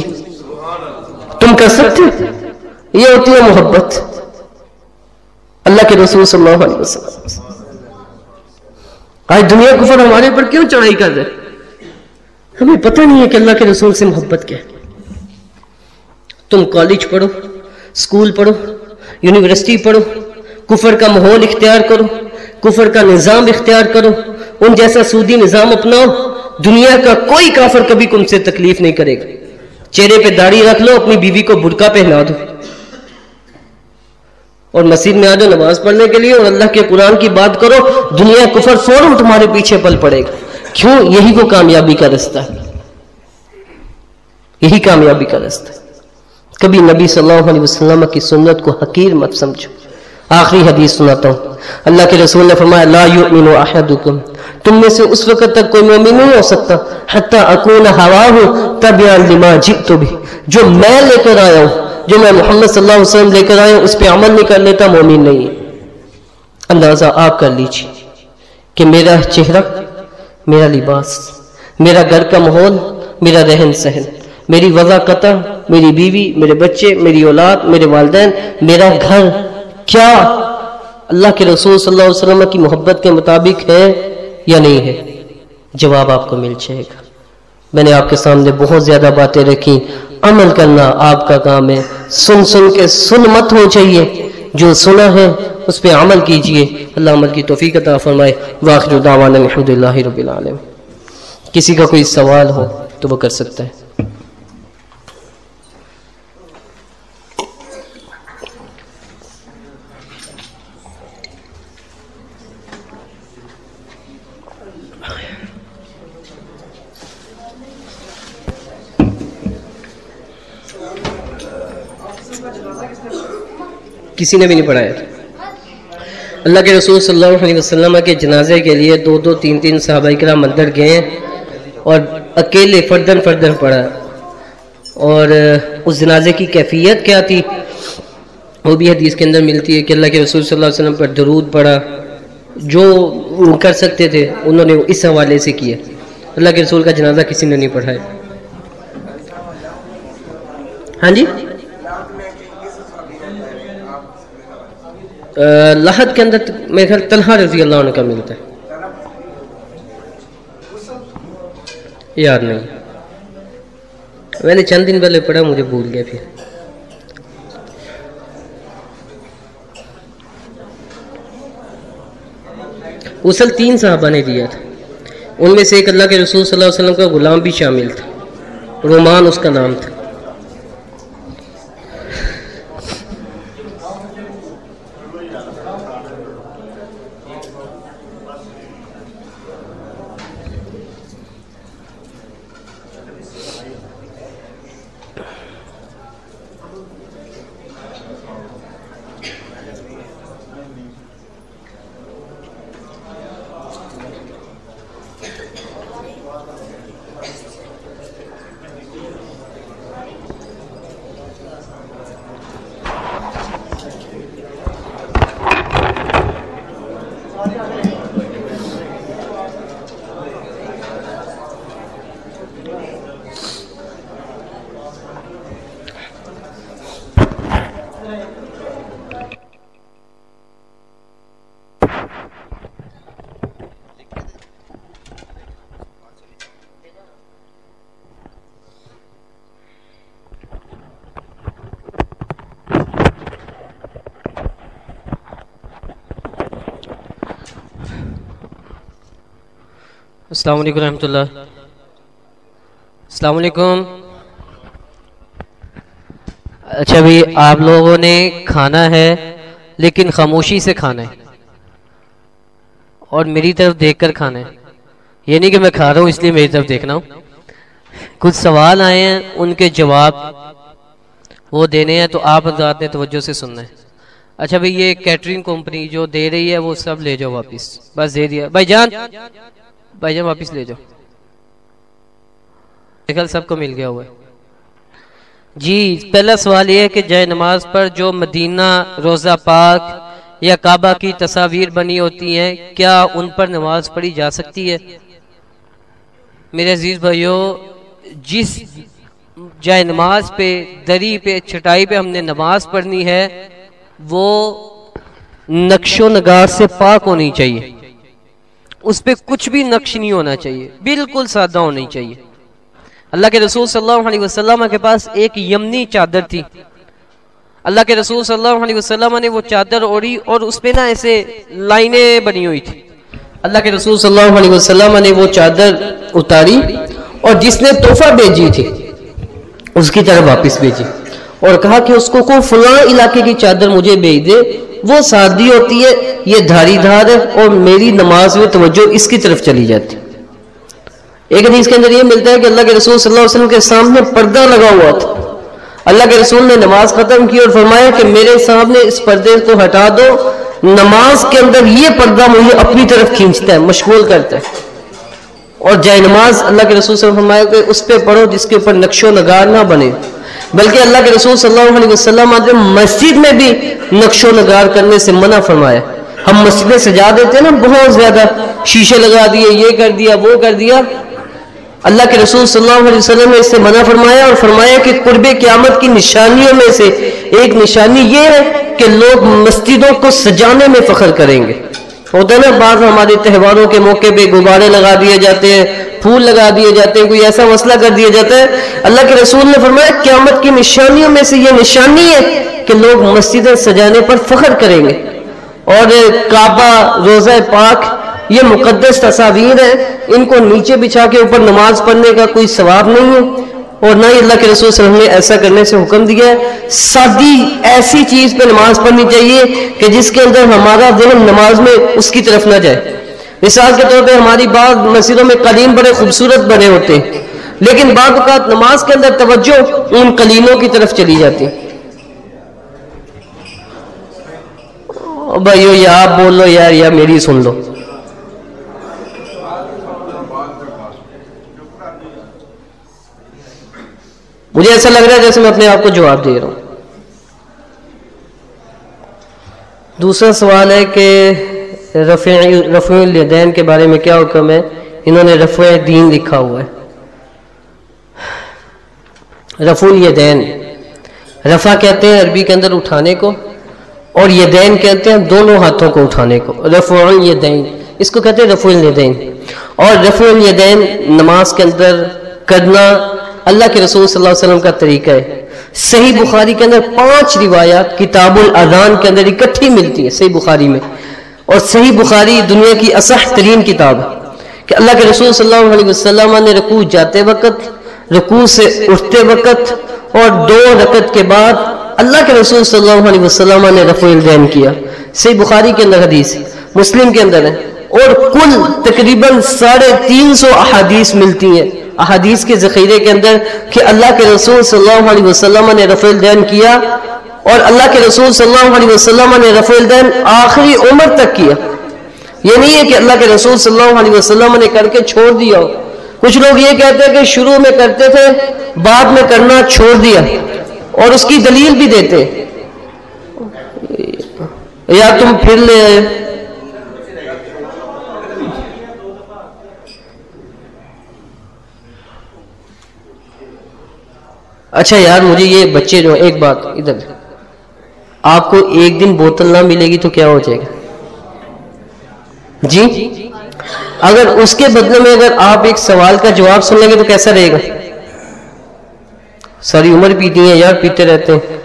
Speaker 1: تم کر سکتے, یہ ہوتی ہے محبت اللہ کے رسول صلی اللہ علیہ وسلم. آج دنیا کفر ہمارے پر کیوں چڑھائی کر رہے, ہمیں پتہ نہیں ہے کہ اللہ کے رسول سے محبت کیا ہے. تم کالج پڑھو, اسکول پڑھو, یونیورسٹی پڑھو، کفر کا ماحول اختیار کرو، کفر کا نظام اختیار کرو، ان جیسا سودی نظام اپناؤ، دنیا کا کوئی کافر کبھی تم سے تکلیف نہیں کرے گا۔ چہرے پہ داڑھی رکھ لو، اپنی بیوی کو برقع پہنا دو اور مسجد میں آ جاؤ نماز پڑھنے کے لیے اور اللہ کے قرآن کی بات کرو، دنیا کفر فوراً تمہارے پیچھے پل پڑے گا۔ کیوں؟ یہی وہ کامیابی کا رستہ ہے، یہی کامیابی کا رستہ ہے۔ کبھی نبی صلی اللہ علیہ وسلم کی سنت کو حقیر مت سمجھو۔ آخری حدیث سناتا ہوں، اللہ کے رسول نے فرمایا لا یؤمن احدکم، تم میں سے اس وقت تک کوئی مومن نہیں ہو سکتا حتی اکون ہواہ تبعا لما جئت بہ، جو میں لے کر آیا ہوں، جو میں محمد صلی اللہ علیہ وسلم لے کر آیا ہوں اس پہ عمل نہیں کر لیتا، مومن نہیں ہے۔ اندازہ آپ کر لیجیے کہ میرا چہرہ، میرا لباس، میرا گھر کا ماحول، میرا رہن سہن، میری وضع قطع، میری بیوی، میرے بچے، میری اولاد، میرے والدین، میرا گھر، کیا اللہ کے رسول صلی اللہ علیہ وسلم کی محبت کے مطابق ہے یا نہیں ہے؟ جواب آپ کو مل جائے گا۔ میں نے آپ کے سامنے بہت زیادہ باتیں رکھی، عمل کرنا آپ کا کام ہے۔ سن سن کے سن مت ہو چاہیے، جو سنا ہے اس پہ عمل کیجئے۔ اللہ عمل کی توفیق عطا فرمائے۔ وآخر دعوانا الحمد للہ رب العالمین۔ کسی کا کوئی سوال ہو تو وہ کر سکتا ہے۔ کسی نے بھی نہیں پڑھایا تھا۔ اللہ کے رسول صلی اللہ علیہ وسلم کے جنازے کے لیے دو دو تین تین صحابہ کرام اندر گئے اور اکیلے فردن فردن پڑھا، اور اس جنازے کی کیفیت کیا تھی وہ بھی حدیث کے اندر ملتی ہے کہ اللہ کے رسول صلی اللہ علیہ وسلم پر درود پڑھا، جو کر سکتے تھے انہوں نے اس حوالے سے کیا۔ اللہ کے رسول کا جنازہ کسی نے نہیں پڑھایا۔ ہاں جی، لحد کے اندر میرے خیال طلحہ رضی اللہ عنہ کا ملتا ہے، یاد نہیں، میں نے چند دن پہلے پڑھا، مجھے بھول گیا۔ پھر غسل تین صحابہ نے دیا تھا، ان میں سے ایک اللہ کے رسول صلی اللہ علیہ وسلم کا غلام بھی شامل تھا، رومان اس کا نام تھا۔ السلام علیکم رحمۃ اللہ۔ السلام علیکم۔ اچھا بھی آپ لوگوں نے کھانا ہے لیکن خاموشی سے کھانا ہے اور میری طرف دیکھ کر کھانا ہے، یہ نہیں کہ میں کھا رہا ہوں اس لیے میری طرف دیکھنا ہوں۔ کچھ سوال آئے ہیں، ان کے جواب وہ دینے ہیں تو آپ حضرات نے توجہ سے سننا ہے۔ اچھا بھائی، یہ کیٹرنگ کمپنی جو دے رہی ہے وہ سب لے جاؤ واپس، بس دے دیا بھائی جان، بھائی جان واپس لے جاؤ، دیکھل سب کو مل گیا ہوا ہے جی۔ پہلا سوال یہ ہے کہ جائے نماز پر جو مدینہ، روضہ پاک یا کعبہ کی تصاویر بنی ہوتی ہیں، کیا ان پر نماز پڑھی جا سکتی ہے؟ میرے عزیز بھائیو، جس جائے نماز پہ، دری پہ، چٹائی پہ ہم نے نماز پڑھنی ہے وہ نقش و نگار سے پاک ہونی چاہیے، اس پہ کچھ بھی نقش نہیں ہونا چاہیے، بالکل سادہ ہونی چاہیے۔ اللہ کے رسول صلی اللہ علیہ وسلم کے پاس ایک یمنی چادر تھی، اللہ کے رسول صلی اللہ علیہ وسلم نے وہ چادر اوڑھی اور اس پہ نا ایسے لائنیں بنی ہوئی تھی. اللہ کے رسول صلی اللہ علیہ وسلم نے وہ چادر اتاری اور جس نے تحفہ بھیجی تھی اس کی طرف واپس بھیجی اور کہا کہ اس کو کوئی فلاں علاقے کی چادر مجھے بھیج دے, وہ سادی ہوتی ہے, یہ دھاری دھار ہے اور میری نماز میں توجہ اس کی طرف چلی جاتی. ایک حدیث کے اندر یہ ملتا ہے کہ اللہ کے رسول صلی اللہ علیہ وسلم کے سامنے پردہ لگا ہوا تھا. اللہ کے رسول نے نماز ختم کی اور فرمایا کہ میرے سامنے اس پردے کو ہٹا دو, نماز کے اندر یہ پردہ مجھے اپنی طرف کھینچتا ہے, مشغول کرتا ہے. اور جائے نماز اللہ کے رسول صلی اللہ علیہ وسلم فرمایا کہ اس پہ پڑھو جس کے اوپر نقش و نگار نہ بنے, بلکہ اللہ کے رسول صلی اللہ علیہ وسلم نے مسجد میں بھی نقش و نگار کرنے سے منع فرمایا. ہم مسجدیں سجا دیتے ہیں نا, بہت زیادہ شیشے لگا دیے, یہ کر دیا وہ کر دیا. اللہ کے رسول صلی اللہ علیہ وسلم نے اس سے منع فرمایا اور فرمایا کہ قرب قیامت کی نشانیوں میں سے ایک نشانی یہ ہے کہ لوگ مسجدوں کو سجانے میں فخر کریں گے. ہوتا ہے نا بعض ہمارے تہواروں کے موقع پہ غبارے لگا دیے جاتے ہیں, پھول لگا دیے جاتے ہیں, کوئی ایسا مسئلہ کر دیا جاتا ہے. اللہ کے رسول نے فرمایا قیامت کی نشانیوں میں سے یہ نشانی ہے کہ لوگ مسجدیں سجانے پر فخر کریں گے. اور کعبہ, روضہ پاک, یہ مقدس تصاویر ہیں, ان کو نیچے بچھا کے اوپر نماز پڑھنے کا کوئی ثواب نہیں ہے اور نہ ہی اللہ کے رسول صلی اللہ علیہ وسلم نے ایسا کرنے سے حکم دیا ہے. سادی ایسی چیز پہ نماز پڑھنی چاہیے کہ جس کے اندر ہمارا ذہن نماز میں اس کی طرف نہ جائے. مثال کے طور پہ ہماری بعض مسجدوں میں قلیم بڑے خوبصورت بنے ہوتے ہیں, لیکن بعض اوقات نماز کے اندر توجہ ان قلیموں کی طرف چلی جاتی. بھائیو یا آپ بول لو یار یا میری سن لو. مجھے ایسا لگ رہا ہے جیسے میں اپنے آپ کو جواب دے رہا ہوں. دوسرا سوال ہے کہ رفع رفع الیدین کے بارے میں کیا حکم ہے؟ انہوں نے رفع دین لکھا ہوا ہے. رفع الیدین, رفع کہتے ہیں عربی کے اندر اٹھانے کو, اور یدین کہتے ہیں دونوں ہاتھوں کو اٹھانے کو. رفع الیدین اس کو کہتے ہیں رفع الیدین. اور رفع الیدین نماز کے اندر کرنا اللہ کے رسول صلی اللہ علیہ وسلم کا طریقہ ہے. صحیح بخاری کے اندر پانچ روایات کتاب الاذان کے اندر اکٹھی ملتی ہیں صحیح بخاری میں, اور صحیح بخاری دنیا کی اصح ترین کتاب ہے کہ اللہ کے رسول صلی اللہ علیہ وسلم نے رکوع جاتے وقت, رکوع سے اٹھتے وقت اور دو رکعت کے بعد اللہ کے رسول صلی اللہ علیہ وسلم نے رفع الیدین کیا. صحیح بخاری کے اندر حدیث, مسلم کے اندر ہے, اور کل تقریباً ساڑھے تین سو احادیث ملتی ہیں احادیث کے ذخیرے کے اندر کہ اللہ کے رسول صلی اللہ علیہ وسلم نے رفع الیدین کیا, اور اللہ کے رسول صلی اللہ علیہ وسلم نے رفع الیدین آخری عمر تک کیا. یہ نہیں ہے کہ اللہ کے رسول صلی اللہ علیہ وسلم نے کر کے چھوڑ دیا ہو. کچھ لوگ یہ کہتے ہیں کہ شروع میں کرتے تھے بعد میں کرنا چھوڑ دیا, اور اس کی دلیل بھی دیتے. یا تم پھر لے آئے. اچھا یار مجھے یہ بچے جو ایک بات ادھر, آپ کو ایک دن بوتل نہ ملے گی تو کیا ہو جائے گا جی؟ اگر اس کے بدلے میں اگر آپ ایک سوال کا جواب سن لیں گے تو کیسا رہے گا؟ ساری عمر پیتی ہیں یار, پیتے رہتے ہیں.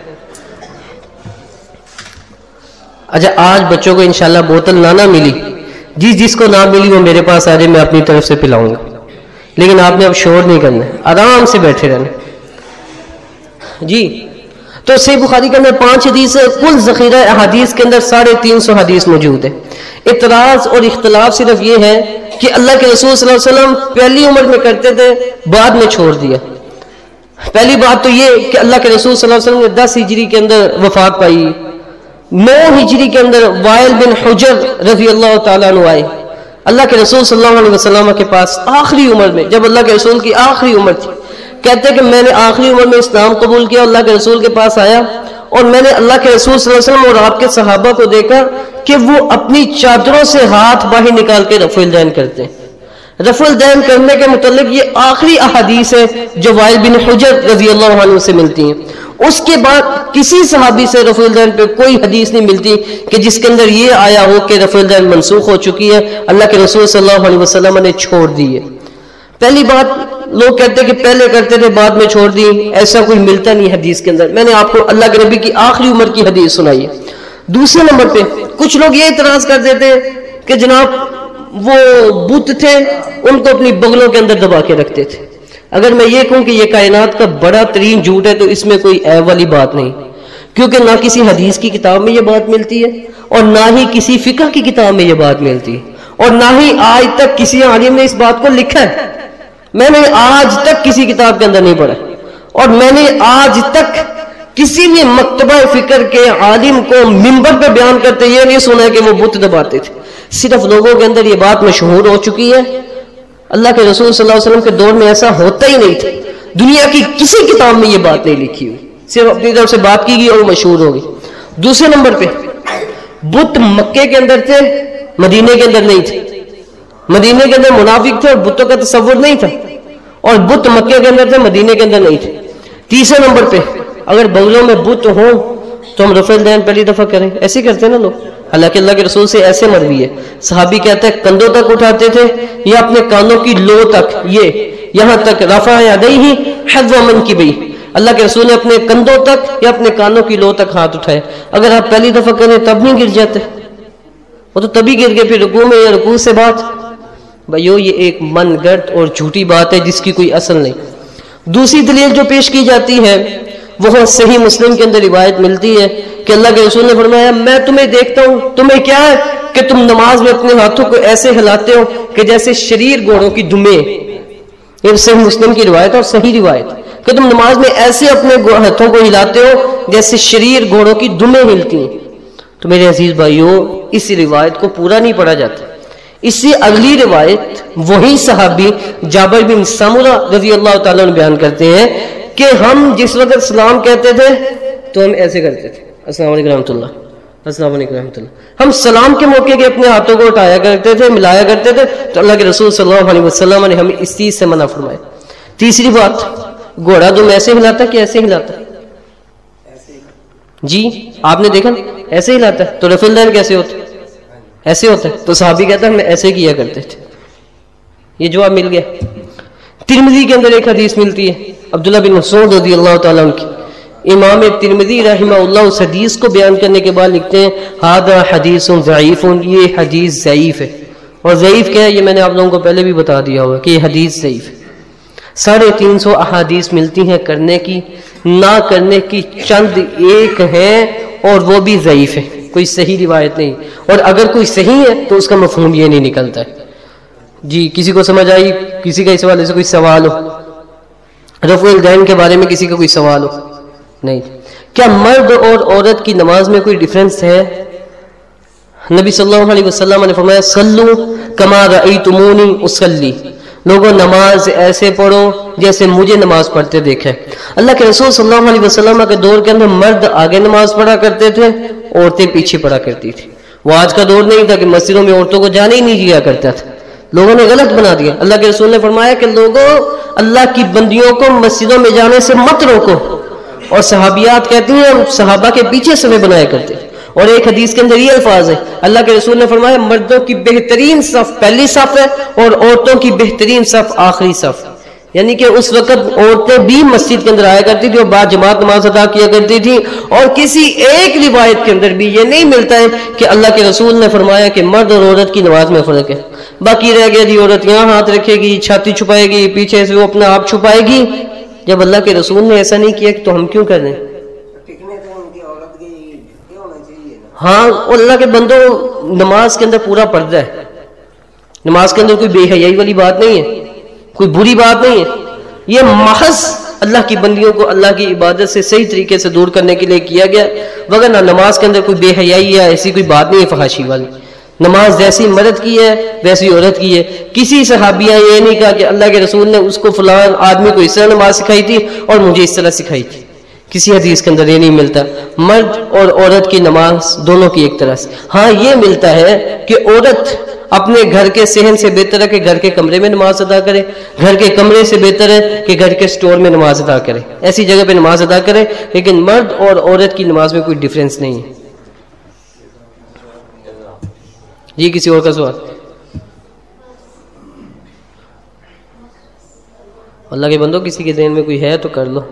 Speaker 1: اچھا آج بچوں کو انشاءاللہ بوتل نہ نہ ملی, جس جس کو نہ ملی وہ میرے پاس آ جائے, میں اپنی طرف سے پلاؤں گا, لیکن آپ نے اب شور نہیں کرنا, آرام سے بیٹھے رہنا جی. تو صحیح بخاری کے اندر پانچ حدیث ہے, کل ذخیرہ احادیث کے اندر ساڑھے تین سو حدیث موجود ہے. اعتراض اور اختلاف صرف یہ ہے کہ اللہ کے رسول صلی اللہ علیہ وسلم پہلی عمر میں کرتے تھے بعد میں چھوڑ دیا. پہلی بات تو یہ کہ اللہ کے رسول صلی اللہ علیہ وسلم نے دس ہجری کے اندر وفات پائی, نو ہجری کے اندر وائل بن حجر رضی اللہ تعالیٰ عنہ آئے اللہ کے رسول صلی اللہ علیہ وسلم کے پاس آخری عمر میں, جب اللہ کے رسول کی آخری عمر تھی. کہتے ہیں کہ میں نے آخری عمر میں اسلام قبول کیا, اللہ کے رسول کے پاس آیا اور میں نے اللہ کے رسول صلی اللہ علیہ وسلم اور آپ کے صحابہ کو دیکھا کہ وہ اپنی چادروں سے ہاتھ باہر نکال کے رفع الیدین کرتے ہیں. رفع الیدین کرنے کے متعلق یہ آخری احادیث ہے جو وائل بن حجر رضی اللہ عنہ سے ملتی ہیں. اس کے بعد کسی صحابی سے رفع الیدین پہ کوئی حدیث نہیں ملتی کہ جس کے اندر یہ آیا ہو کہ رفع الیدین منسوخ ہو چکی ہے, اللہ کے رسول صلی اللہ علیہ وسلم نے چھوڑ دی ہے. پہلی بات لوگ کہتے ہیں کہ پہلے کرتے تھے بعد میں چھوڑ دی، ایسا کوئی ملتا نہیں حدیث کے اندر. میں نے آپ کو اللہ کے نبی کی آخری عمر کی حدیث سنائی ہے. دوسرے نمبر پہ کچھ لوگ یہ اعتراض کر دیتے کہ جناب وہ بت تھے ان کو اپنی بغلوں کے اندر دبا کے رکھتے تھے. اگر میں یہ کہوں کہ یہ کائنات کا بڑا ترین جھوٹ ہے تو اس میں کوئی عیب والی بات نہیں، کیونکہ نہ کسی حدیث کی کتاب میں یہ بات ملتی ہے اور نہ ہی کسی فقہ کی کتاب میں یہ بات ملتی ہے، اور نہ ہی آج تک کسی عالم نے اس بات کو لکھا ہے. میں نے آج تک کسی کتاب کے اندر نہیں پڑھا، اور میں نے آج تک کسی بھی مکتبہ فکر کے عالم کو منبر پہ بیان کرتے یہ نہیں سنا ہے کہ وہ بت دباتے تھے. صرف لوگوں کے اندر یہ بات مشہور ہو چکی ہے. اللہ کے رسول صلی اللہ علیہ وسلم کے دور میں ایسا ہوتا ہی نہیں تھا. دنیا کی کسی کتاب میں یہ بات نہیں لکھی ہوئی، صرف اپنی طرف سے بات کی گئی اور مشہور ہو گئی. دوسرے نمبر پہ بت مکے کے اندر تھے، مدینے کے اندر نہیں تھے. مدینے کے اندر منافق تھے اور بتوں کا تصور نہیں تھا، اور بت مکے کے اندر تھے، مدینے کے اندر نہیں تھے. تیسرے نمبر پہ اگر بغلوں میں بت ہوں تو ہم رفع الدین پہلی دفعہ کریں، ایسے کرتے ہیں نا لوگ. حالانکہ اللہ کے رسول سے ایسے مروی ہے، صحابی کہتے ہیں کندھوں تک اٹھاتے تھے یا اپنے کانوں کی لو تک، یہ یہاں تک رفع یدیہ حذو منکبیہ، اللہ کے رسول نے اپنے کندھوں تک یا اپنے کانوں کی لو تک ہاتھ اٹھائے. اگر آپ پہلی دفعہ کریں تب نہیں گر جاتے؟ وہ تو تبھی گر گئے پھر رکوع میں یا رکوع سے بات. بھائیو یہ ایک من گڑت اور جھوٹی بات ہے جس کی کوئی اصل نہیں. دوسری دلیل جو پیش کی جاتی ہے وہ صحیح مسلم کے اندر روایت ملتی ہے کہ اللہ کے رسول نے فرمایا میں تمہیں دیکھتا ہوں، تمہیں کیا ہے کہ تم نماز میں اپنے ہاتھوں کو ایسے ہلاتے ہو کہ جیسے شریر گھوڑوں کی دمیں. یہ صحیح مسلم کی روایت اور صحیح روایت کہ تم نماز میں ایسے اپنے ہاتھوں کو ہلاتے ہو جیسے شریر گھوڑوں کی دمیں ہلتی ہیں. تو میرے عزیز بھائیو اس روایت کو پورا نہیں پڑھا جاتا. اس سے اگلی روایت وہی صحابی جابر بن سمرہ رضی اللہ تعالیٰ عنہ بیان کرتے ہیں کہ ہم جس وقت سلام کہتے تھے تو ہم ایسے کرتے تھے، السلام علیکم رحمۃ اللہ، السلام علیکم رحمۃ اللہ. ہم سلام کے موقع کے اپنے ہاتھوں کو اٹھایا کرتے تھے، ملایا کرتے تھے، تو اللہ کے رسول صلی اللہ علیہ وسلم نے ہمیں اس چیز سے منع فرمایا. تیسری بات، گھوڑا تم ایسے ہلاتا کہ ایسے ہلاتا؟ جی آپ نے دیکھا ایسے ہلاتا ہے. تو رفع الدین کیسے ہوتا؟ ایسے ہوتا ہے. تو صحابی کہتا ہے ہم ایسے کیا کرتے تھے. یہ جواب مل گیا. ترمذی کے اندر ایک حدیث ملتی ہے عبداللہ بن مسعود رضی اللہ تعالیٰ عنہ کی. امام ترمذی رحمہ اللہ اس حدیث کو بیان کرنے کے بعد لکھتے ہیں ھذا حدیث ضعیف، یہ حدیث ضعیف ہے. اور ضعیف کیا ہے یہ میں نے آپ لوگوں کو پہلے بھی بتا دیا ہوا کہ یہ حدیث ضعیف ہے. ساڑھے تین سو احادیث ملتی ہیں کرنے کی، نہ کرنے کی چند ایک ہیں اور وہ بھی ضعیف ہے، کوئی صحیح روایت نہیں. اور اگر کوئی صحیح ہے تو اس کا مفہوم یہ نہیں نکلتا ہے. جی کسی کو سمجھ آئی؟ کسی کا اس حوالے سے کوئی سوال ہو؟ رفع الدین کے بارے میں کسی کا کوئی سوال ہو؟ نہیں. کیا مرد اور عورت کی نماز میں کوئی ڈیفرنس ہے؟ نبی صلی اللہ علیہ وسلم نے فرمایا صلو کما رأیتمونی اصلی، لوگوں نماز ایسے پڑھو جیسے مجھے نماز پڑھتے دیکھیں. اللہ کے رسول صلی اللہ علیہ وسلم کے دور کے اندر مرد آگے نماز پڑھا کرتے تھے، عورتیں پیچھے پڑھا کرتی تھی. وہ آج کا دور نہیں تھا کہ مسجدوں میں عورتوں کو جانے ہی نہیں دیا کرتا تھا. لوگوں نے غلط بنا دیا. اللہ کے رسول نے فرمایا کہ لوگوں اللہ کی بندیوں کو مسجدوں میں جانے سے مت روکو. اور صحابیات کہتی ہیں ہم صحابہ کے پیچھے صفیں بنایا کرتے. اور ایک حدیث کے اندر یہ الفاظ ہے اللہ کے رسول نے فرمایا مردوں کی بہترین صف پہلی صف ہے اور عورتوں کی بہترین صف آخری صف. یعنی کہ اس وقت عورتیں بھی مسجد کے اندر آیا کرتی تھی اور بعد جماعت نماز ادا کیا کرتی تھی. اور کسی ایک روایت کے اندر بھی یہ نہیں ملتا ہے کہ اللہ کے رسول نے فرمایا کہ مرد اور عورت کی نماز میں فرق ہے. باقی رہ گیا جی عورت یہاں ہاتھ رکھے گی، چھاتی چھپائے گی، پیچھے سے وہ اپنا آپ چھپائے گی. جب اللہ کے رسول نے ایسا نہیں کیا تو ہم کیوں کر رہے ہیں؟ ہاں اللہ کے بندوں نماز کے اندر پورا پردہ ہے. نماز کے اندر کوئی بے حیائی والی بات نہیں ہے، کوئی بری بات نہیں ہے. یہ محض اللہ کی بندیوں کو اللہ کی عبادت سے صحیح طریقے سے دور کرنے کے لیے کیا گیا، وگرنہ نماز کے اندر کوئی بے حیائی یا ایسی کوئی بات نہیں ہے فحاشی والی. نماز جیسی مرد کی ہے ویسی عورت کی ہے. کسی صحابیہ یہ نہیں کہا کہ اللہ کے رسول نے اس کو فلان آدمی کو اس طرح نماز سکھائی تھی اور مجھے اس طرح سکھائی تھی. کسی حدیث کے اندر یہ نہیں ملتا. مرد اور عورت کی نماز دونوں کی ایک طرح سے. ہاں یہ ملتا ہے کہ عورت اپنے گھر کے صحن سے بہتر ہے کہ گھر کے کمرے میں نماز ادا کرے، گھر کے کمرے سے بہتر ہے کہ گھر کے سٹور میں نماز ادا کرے، ایسی جگہ پہ نماز ادا کرے. لیکن مرد اور عورت کی نماز میں کوئی ڈیفرنس نہیں ہے. جی کسی اور کا سوال؟ اللہ کے بندو کسی کے ذہن میں کوئی ہے تو کر لو.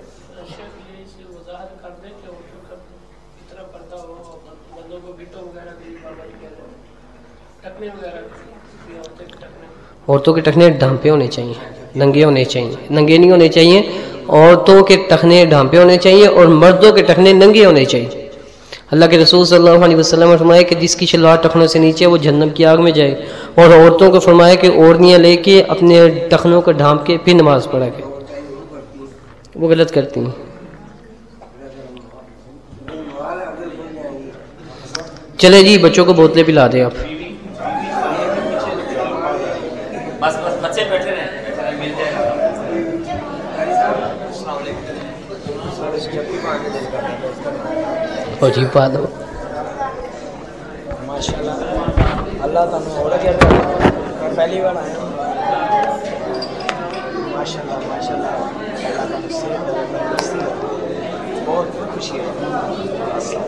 Speaker 1: عورتوں کے ٹخنے ڈھانپے ہونے چاہیے, ننگے ہونے چاہیے, ننگے نہیں ہونے چاہیے. عورتوں کے ٹخنے ڈھانپے ہونے چاہیے اور مردوں کے ٹخنے ننگے ہونے چاہیے. اللہ کے رسول صلی اللہ علیہ وسلم نے فرمایا کہ جس کی شلوار ٹخنوں سے نیچے وہ جہنم کی آگ میں جائے. اور عورتوں کو فرمایا کہ اوڑھنیاں لے کے اپنے ٹخنوں کو ڈھانپ کے پھر نماز پڑھا کے, وہ غلط کرتی ہیں. چلے جی بچوں کو بوتلیں پلا دیں آپ.
Speaker 2: بس بس بچے بیٹھے رہے مل جائے گا.
Speaker 1: اور جی پا دو
Speaker 3: ماشاء اللہ اللہ تعالیٰ اور کیا میں پہلی بار آیا ہوں. ماشاء اللہ ماشاء اللہ اللہ تعالیٰ سے بہت خوشی ہے.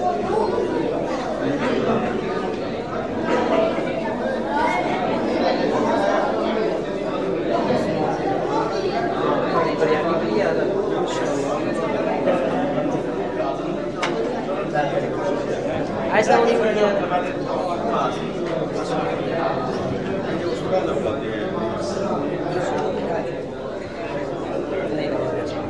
Speaker 3: ایسا نہیں بڑھیا